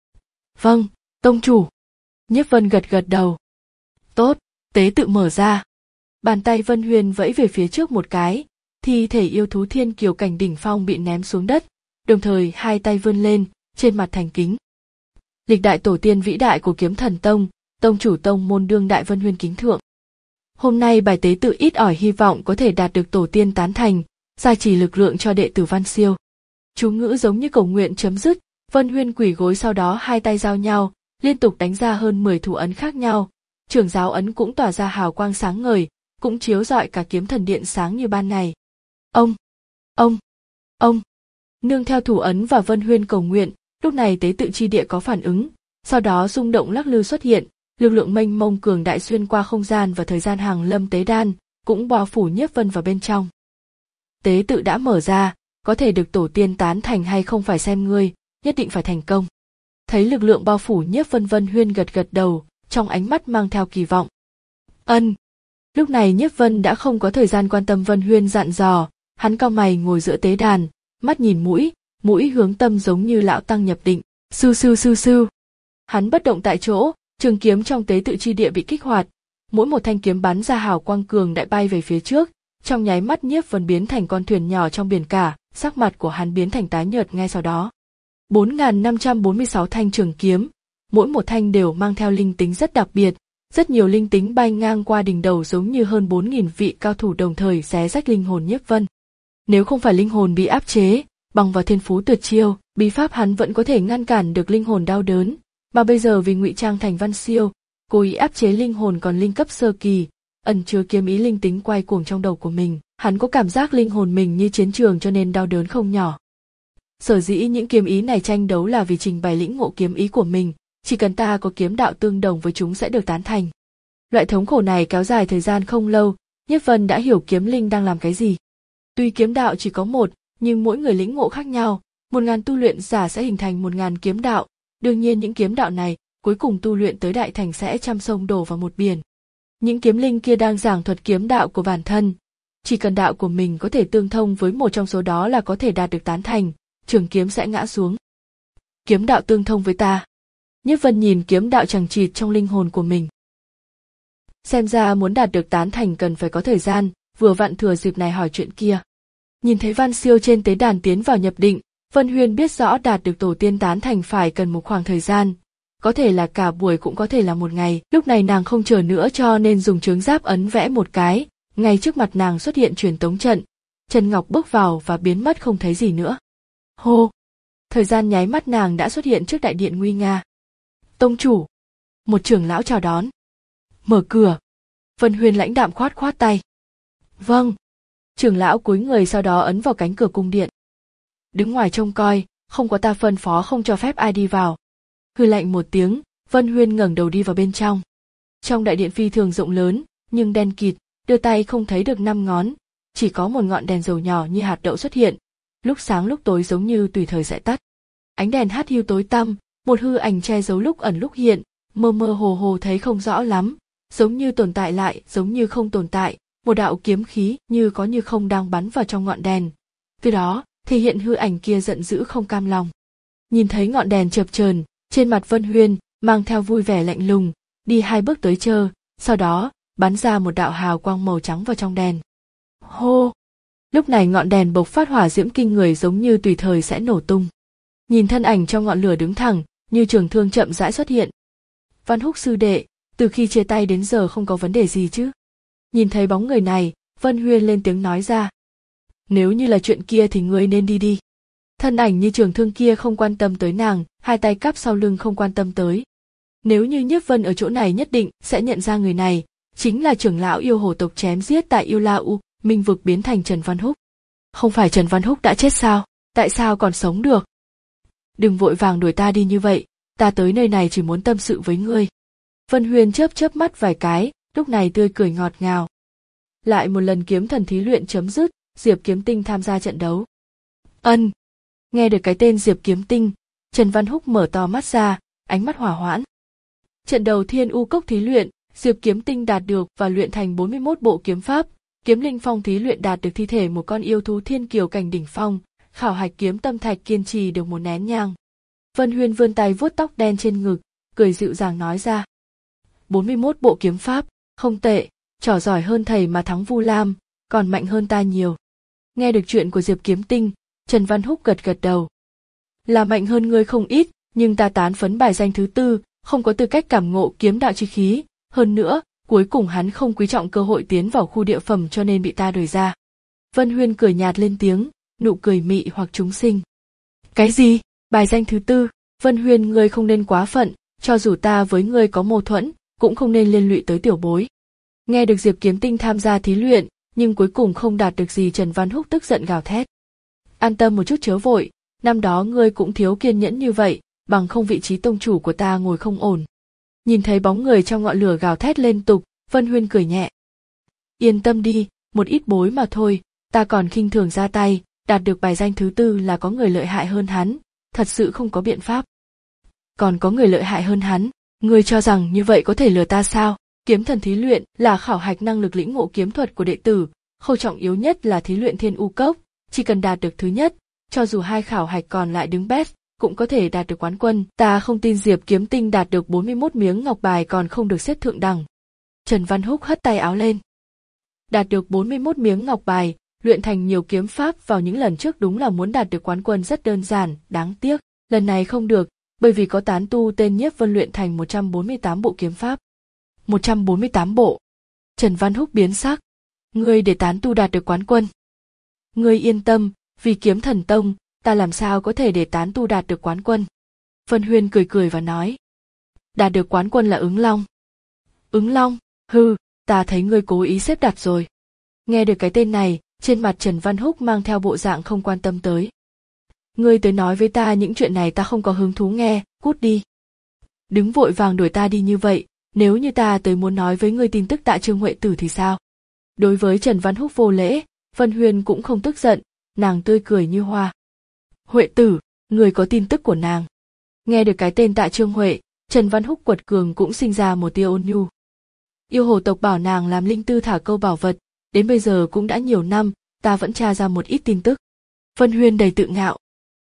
Vâng, tông chủ. Nhiếp Vân gật gật đầu. Tốt, tế tự mở ra. Bàn tay Vân Huyên vẫy về phía trước một cái, thi thể yêu thú thiên kiều cảnh đỉnh phong bị ném xuống đất, đồng thời hai tay vươn lên, trên mặt thành kính. Lịch đại tổ tiên vĩ đại của Kiếm Thần Tông, tông chủ tông môn đương đại Vân Huyên kính thượng. Hôm nay bài tế tự ít ỏi hy vọng có thể đạt được tổ tiên tán thành, gia trì lực lượng cho đệ tử Văn Siêu. Chú ngữ giống như cầu nguyện chấm dứt, Vân Huyên quỳ gối sau đó hai tay giao nhau, liên tục đánh ra hơn mười thủ ấn khác nhau. Trưởng giáo ấn cũng tỏa ra hào quang sáng ngời, cũng chiếu rọi cả Kiếm Thần Điện sáng như ban ngày. Ông, ông, ông, nương theo thủ ấn và Vân Huyên cầu nguyện, lúc này tế tự chi địa có phản ứng, sau đó rung động lắc lư xuất hiện, lực lượng mênh mông cường đại xuyên qua không gian và thời gian hàng lâm tế đan, cũng bao phủ Nhiếp Vân vào bên trong. Tế tự đã mở ra, có thể được tổ tiên tán thành hay không phải xem ngươi, nhất định phải thành công. Thấy lực lượng bao phủ Nhiếp Vân, Vân Huyên gật gật đầu, trong ánh mắt mang theo kỳ vọng. Ân. Lúc này Nhiếp Vân đã không có thời gian quan tâm Vân Huyên dặn dò, hắn cau mày ngồi giữa tế đàn, mắt nhìn mũi, mũi hướng tâm giống như lão tăng nhập định, sưu sưu sưu sưu. Hắn bất động tại chỗ, trường kiếm trong tế tự chi địa bị kích hoạt, mỗi một thanh kiếm bắn ra hào quang cường đại bay về phía trước, trong nháy mắt Nhiếp Vân biến thành con thuyền nhỏ trong biển cả, sắc mặt của hắn biến thành tái nhợt ngay sau đó. bốn nghìn năm trăm bốn mươi sáu thanh trường kiếm, mỗi một thanh đều mang theo linh tính rất đặc biệt, rất nhiều linh tính bay ngang qua đỉnh đầu giống như hơn bốn nghìn vị cao thủ đồng thời xé rách linh hồn Nhiếp Vân. Nếu không phải linh hồn bị áp chế, bằng vào thiên phú tuyệt chiêu, bí pháp hắn vẫn có thể ngăn cản được linh hồn đau đớn, mà bây giờ vì ngụy trang thành Văn Siêu, cố ý áp chế linh hồn còn linh cấp sơ kỳ, ẩn chứa kiếm ý linh tính quay cuồng trong đầu của mình, hắn có cảm giác linh hồn mình như chiến trường cho nên đau đớn không nhỏ. Sở dĩ những kiếm ý này tranh đấu là vì trình bày lĩnh ngộ kiếm ý của mình, chỉ cần ta có kiếm đạo tương đồng với chúng sẽ được tán thành. Loại thống khổ này kéo dài thời gian không lâu, Nhiếp Vân đã hiểu kiếm linh đang làm cái gì. Tuy kiếm đạo chỉ có một, nhưng mỗi người lĩnh ngộ khác nhau, một ngàn tu luyện giả sẽ hình thành một ngàn kiếm đạo, đương nhiên những kiếm đạo này cuối cùng tu luyện tới đại thành sẽ trăm sông đổ vào một biển. Những kiếm linh kia đang giảng thuật kiếm đạo của bản thân, chỉ cần đạo của mình có thể tương thông với một trong số đó là có thể đạt được tán thành, trường kiếm sẽ ngã xuống. Kiếm đạo tương thông với ta. Nhiếp Vân nhìn kiếm đạo chằng chịt trong linh hồn của mình. Xem ra muốn đạt được tán thành cần phải có thời gian, vừa vặn thừa dịp này hỏi chuyện kia. Nhìn thấy Văn Siêu trên tế đàn tiến vào nhập định, Vân Huyên biết rõ đạt được tổ tiên tán thành phải cần một khoảng thời gian. Có thể là cả buổi cũng có thể là một ngày, lúc này nàng không chờ nữa cho nên dùng chướng giáp ấn vẽ một cái, ngay trước mặt nàng xuất hiện truyền tống trận. Trần Ngọc bước vào và biến mất không thấy gì nữa. Hô! Thời gian nháy mắt nàng đã xuất hiện trước đại điện nguy nga. Tông chủ! Một trưởng lão chào đón. Mở cửa! Vân Huyên lãnh đạm khoát khoát tay. Vâng! Trưởng lão cúi người sau đó ấn vào cánh cửa cung điện. Đứng ngoài trông coi, không có ta phân phó không cho phép ai đi vào. Hừ lạnh một tiếng, Vân Huyên ngẩng đầu đi vào bên trong. Trong đại điện phi thường rộng lớn, nhưng đen kịt, đưa tay không thấy được năm ngón, chỉ có một ngọn đèn dầu nhỏ như hạt đậu xuất hiện, lúc sáng lúc tối giống như tùy thời sẽ tắt. Ánh đèn hắt hiu tối tăm, một hư ảnh che giấu lúc ẩn lúc hiện, mơ mơ hồ hồ thấy không rõ lắm, giống như tồn tại lại, giống như không tồn tại, một đạo kiếm khí như có như không đang bắn vào trong ngọn đèn. Từ đó, thể hiện hư ảnh kia giận dữ không cam lòng. Nhìn thấy ngọn đèn chập chờn, trên mặt Vân Huyên mang theo vui vẻ lạnh lùng, đi hai bước tới chờ, sau đó bắn ra một đạo hào quang màu trắng vào trong đèn. Hô! Lúc này ngọn đèn bộc phát hỏa diễm kinh người giống như tùy thời sẽ nổ tung. Nhìn thân ảnh trong ngọn lửa đứng thẳng, như trường thương chậm rãi xuất hiện. Văn Húc sư đệ, từ khi chia tay đến giờ không có vấn đề gì chứ? Nhìn thấy bóng người này, Vân Huyên lên tiếng nói ra. Nếu như là chuyện kia thì ngươi nên đi đi. Thân ảnh như trường thương kia không quan tâm tới nàng, hai tay cắp sau lưng không quan tâm tới. Nếu như Nhiếp Vân ở chỗ này nhất định sẽ nhận ra người này, chính là trưởng lão yêu hồ tộc chém giết tại Yêu La U, minh vực biến thành Trần Văn Húc. Không phải Trần Văn Húc đã chết sao, tại sao còn sống được? Đừng vội vàng đuổi ta đi như vậy, ta tới nơi này chỉ muốn tâm sự với ngươi. Vân Huyên chớp chớp mắt vài cái, lúc này tươi cười ngọt ngào. Lại một lần kiếm thần thí luyện chấm dứt, Diệp Kiếm Tinh tham gia trận đấu. Ân. Nghe được cái tên Diệp Kiếm Tinh, Trần Văn Húc mở to mắt ra, ánh mắt hỏa hoãn. Trận đầu Thiên U Cốc thí luyện, Diệp Kiếm Tinh đạt được và luyện thành bốn mươi mốt bộ kiếm pháp, Kiếm Linh Phong thí luyện đạt được thi thể một con yêu thú thiên kiều cảnh đỉnh phong, khảo hạch kiếm tâm thạch kiên trì được một nén nhang. Vân Huyên vươn tay vuốt tóc đen trên ngực, cười dịu dàng nói ra. bốn mươi mốt bộ kiếm pháp, không tệ, trò giỏi hơn thầy mà thắng Vu Lam, còn mạnh hơn ta nhiều. Nghe được chuyện của Diệp Kiếm Tinh, Trần Văn Húc gật gật đầu. Là mạnh hơn ngươi không ít, nhưng ta tán phấn bài danh thứ tư, không có tư cách cảm ngộ kiếm đạo chi khí, hơn nữa, cuối cùng hắn không quý trọng cơ hội tiến vào khu địa phẩm cho nên bị ta đuổi ra. Vân Huyên cười nhạt lên tiếng, nụ cười mị hoặc chúng sinh. Cái gì? Bài danh thứ tư? Vân Huyên, ngươi không nên quá phận, cho dù ta với ngươi có mâu thuẫn, cũng không nên liên lụy tới tiểu bối. Nghe được Diệp Kiếm Tinh tham gia thí luyện, nhưng cuối cùng không đạt được gì, Trần Văn Húc tức giận gào thét. An tâm một chút chớ vội, năm đó ngươi cũng thiếu kiên nhẫn như vậy, bằng không vị trí tông chủ của ta ngồi không ổn. Nhìn thấy bóng người trong ngọn lửa gào thét liên tục, Vân Huyên cười nhẹ. Yên tâm đi, một ít bối mà thôi, ta còn khinh thường ra tay, đạt được bài danh thứ tư là có người lợi hại hơn hắn, thật sự không có biện pháp. Còn có người lợi hại hơn hắn, ngươi cho rằng như vậy có thể lừa ta sao? Kiếm thần thí luyện là khảo hạch năng lực lĩnh ngộ kiếm thuật của đệ tử, khâu trọng yếu nhất là thí luyện Thiên U Cốc, chỉ cần đạt được thứ nhất, cho dù hai khảo hạch còn lại đứng bét, cũng có thể đạt được quán quân. Ta không tin Diệp Kiếm Tinh đạt được bốn mươi mốt miếng ngọc bài còn không được xếp thượng đẳng. Trần Văn Húc hất tay áo lên. Đạt được bốn mươi mốt miếng ngọc bài, luyện thành nhiều kiếm pháp vào những lần trước đúng là muốn đạt được quán quân rất đơn giản, đáng tiếc, lần này không được, bởi vì có tán tu tên Nhiếp Vân luyện thành một trăm bốn mươi tám bộ kiếm pháp. một trăm bốn mươi tám bộ. Trần Văn Húc biến sắc. Ngươi để tán tu đạt được quán quân. Ngươi yên tâm, vì Kiếm Thần Tông, ta làm sao có thể để tán tu đạt được quán quân. Vân Huyên cười cười và nói. Đạt được quán quân là Ứng Long. Ứng Long, hừ, ta thấy ngươi cố ý xếp đặt rồi. Nghe được cái tên này, trên mặt Trần Văn Húc mang theo bộ dạng không quan tâm tới. Ngươi tới nói với ta những chuyện này ta không có hứng thú nghe, cút đi. Đứng vội vàng đuổi ta đi như vậy, nếu như ta tới muốn nói với ngươi tin tức Tạ Trương Huệ Tử thì sao? Đối với Trần Văn Húc vô lễ, Vân Huyên cũng không tức giận, nàng tươi cười như hoa. Huệ tử, người có tin tức của nàng. Nghe được cái tên Tạ Trương Huệ, Trần Văn Húc quật cường cũng sinh ra một tia ôn nhu. Yêu hồ tộc bảo nàng làm linh tư thả câu bảo vật, đến bây giờ cũng đã nhiều năm, ta vẫn tra ra một ít tin tức. Vân Huyên đầy tự ngạo.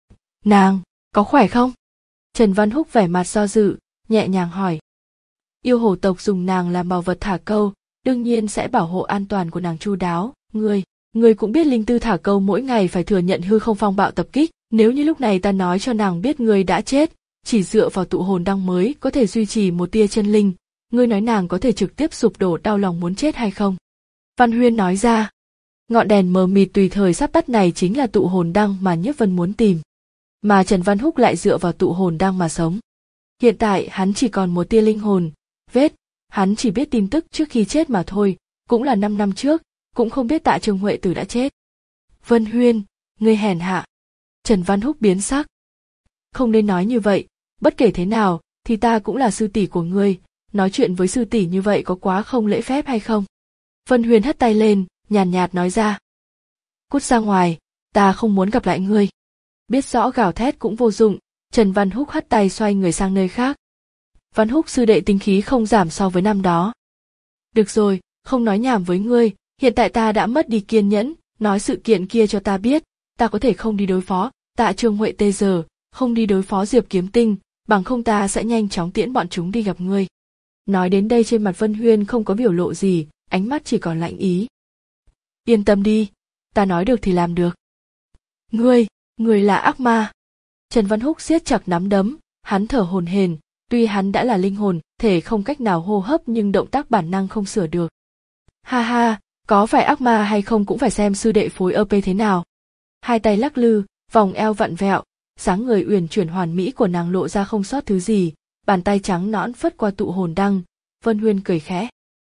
Nàng, có khỏe không? Trần Văn Húc vẻ mặt do dự, nhẹ nhàng hỏi. Yêu hồ tộc dùng nàng làm bảo vật thả câu, đương nhiên sẽ bảo hộ an toàn của nàng chu đáo. Ngươi, ngươi cũng biết linh tư thả câu mỗi ngày phải thừa nhận hư không phong bạo tập kích, nếu như lúc này ta nói cho nàng biết ngươi đã chết, chỉ dựa vào tụ hồn đăng mới có thể duy trì một tia chân linh, ngươi nói nàng có thể trực tiếp sụp đổ đau lòng muốn chết hay không? Văn Huyên nói ra. Ngọn đèn mờ mịt tùy thời sắp tắt này chính là tụ hồn đăng mà Nhiếp Vân muốn tìm. Mà Trần Văn Húc lại dựa vào tụ hồn đăng mà sống. Hiện tại hắn chỉ còn một tia linh hồn, vết, hắn chỉ biết tin tức trước khi chết mà thôi, cũng là năm năm trước, cũng không biết Tạ Trương Huệ Tử đã chết. Vân Huyên, ngươi hèn hạ. Trần Văn Húc biến sắc. Không nên nói như vậy, bất kể thế nào, thì ta cũng là sư tỷ của ngươi, nói chuyện với sư tỷ như vậy có quá không lễ phép hay không? Vân Huyên hất tay lên, nhàn nhạt nói ra. Cút ra ngoài, ta không muốn gặp lại ngươi. Biết rõ gào thét cũng vô dụng, Trần Văn Húc hất tay xoay người sang nơi khác. Văn Húc sư đệ tính khí không giảm so với năm đó. Được rồi, không nói nhảm với ngươi, hiện tại ta đã mất đi kiên nhẫn, nói sự kiện kia cho ta biết, ta có thể không đi đối phó, Tạ Trương Huệ tê giờ, không đi đối phó Diệp Kiếm Tinh, bằng không ta sẽ nhanh chóng tiễn bọn chúng đi gặp ngươi. Nói đến đây trên mặt Vân Huyên không có biểu lộ gì, ánh mắt chỉ còn lạnh ý. Yên tâm đi, ta nói được thì làm được. Ngươi, ngươi là ác ma. Trần Văn Húc siết chặt nắm đấm, hắn thở hổn hển, tuy hắn đã là linh hồn, thể không cách nào hô hấp nhưng động tác bản năng không sửa được. Ha ha, có phải ác ma hay không cũng phải xem sư đệ phối ơ pê thế nào. Hai tay lắc lư, vòng eo vặn vẹo, dáng người uyển chuyển hoàn mỹ của nàng lộ ra không sót thứ gì, bàn tay trắng nõn phất qua tụ hồn đăng. Vân Huyên cười khẽ.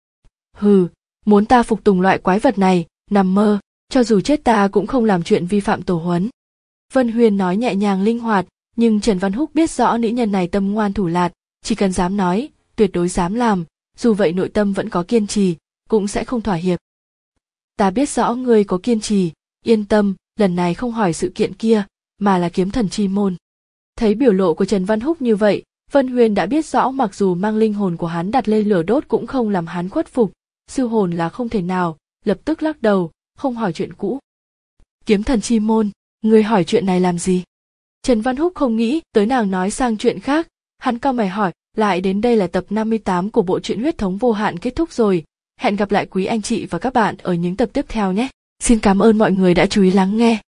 Hừ, muốn ta phục tùng loại quái vật này, nằm mơ, cho dù chết ta cũng không làm chuyện vi phạm tổ huấn. Vân Huyên nói nhẹ nhàng linh hoạt, nhưng Trần Văn Húc biết rõ nữ nhân này tâm ngoan thủ lạt, chỉ cần dám nói, tuyệt đối dám làm, dù vậy nội tâm vẫn có kiên trì, cũng sẽ không thỏa hiệp. Ta biết rõ ngươi có kiên trì, yên tâm, lần này không hỏi sự kiện kia, mà là kiếm thần chi môn. Thấy biểu lộ của Trần Văn Húc như vậy, Vân Huyên đã biết rõ mặc dù mang linh hồn của hắn đặt lên lửa đốt cũng không làm hắn khuất phục, siêu hồn là không thể nào, lập tức lắc đầu, không hỏi chuyện cũ. Kiếm thần chi môn, ngươi hỏi chuyện này làm gì? Trần Văn Húc không nghĩ tới nàng nói sang chuyện khác, hắn cau mày hỏi, lại đến đây là tập năm mươi tám của bộ truyện huyết thống vô hạn kết thúc rồi, hẹn gặp lại quý anh chị và các bạn ở những tập tiếp theo nhé. Xin cảm ơn mọi người đã chú ý lắng nghe.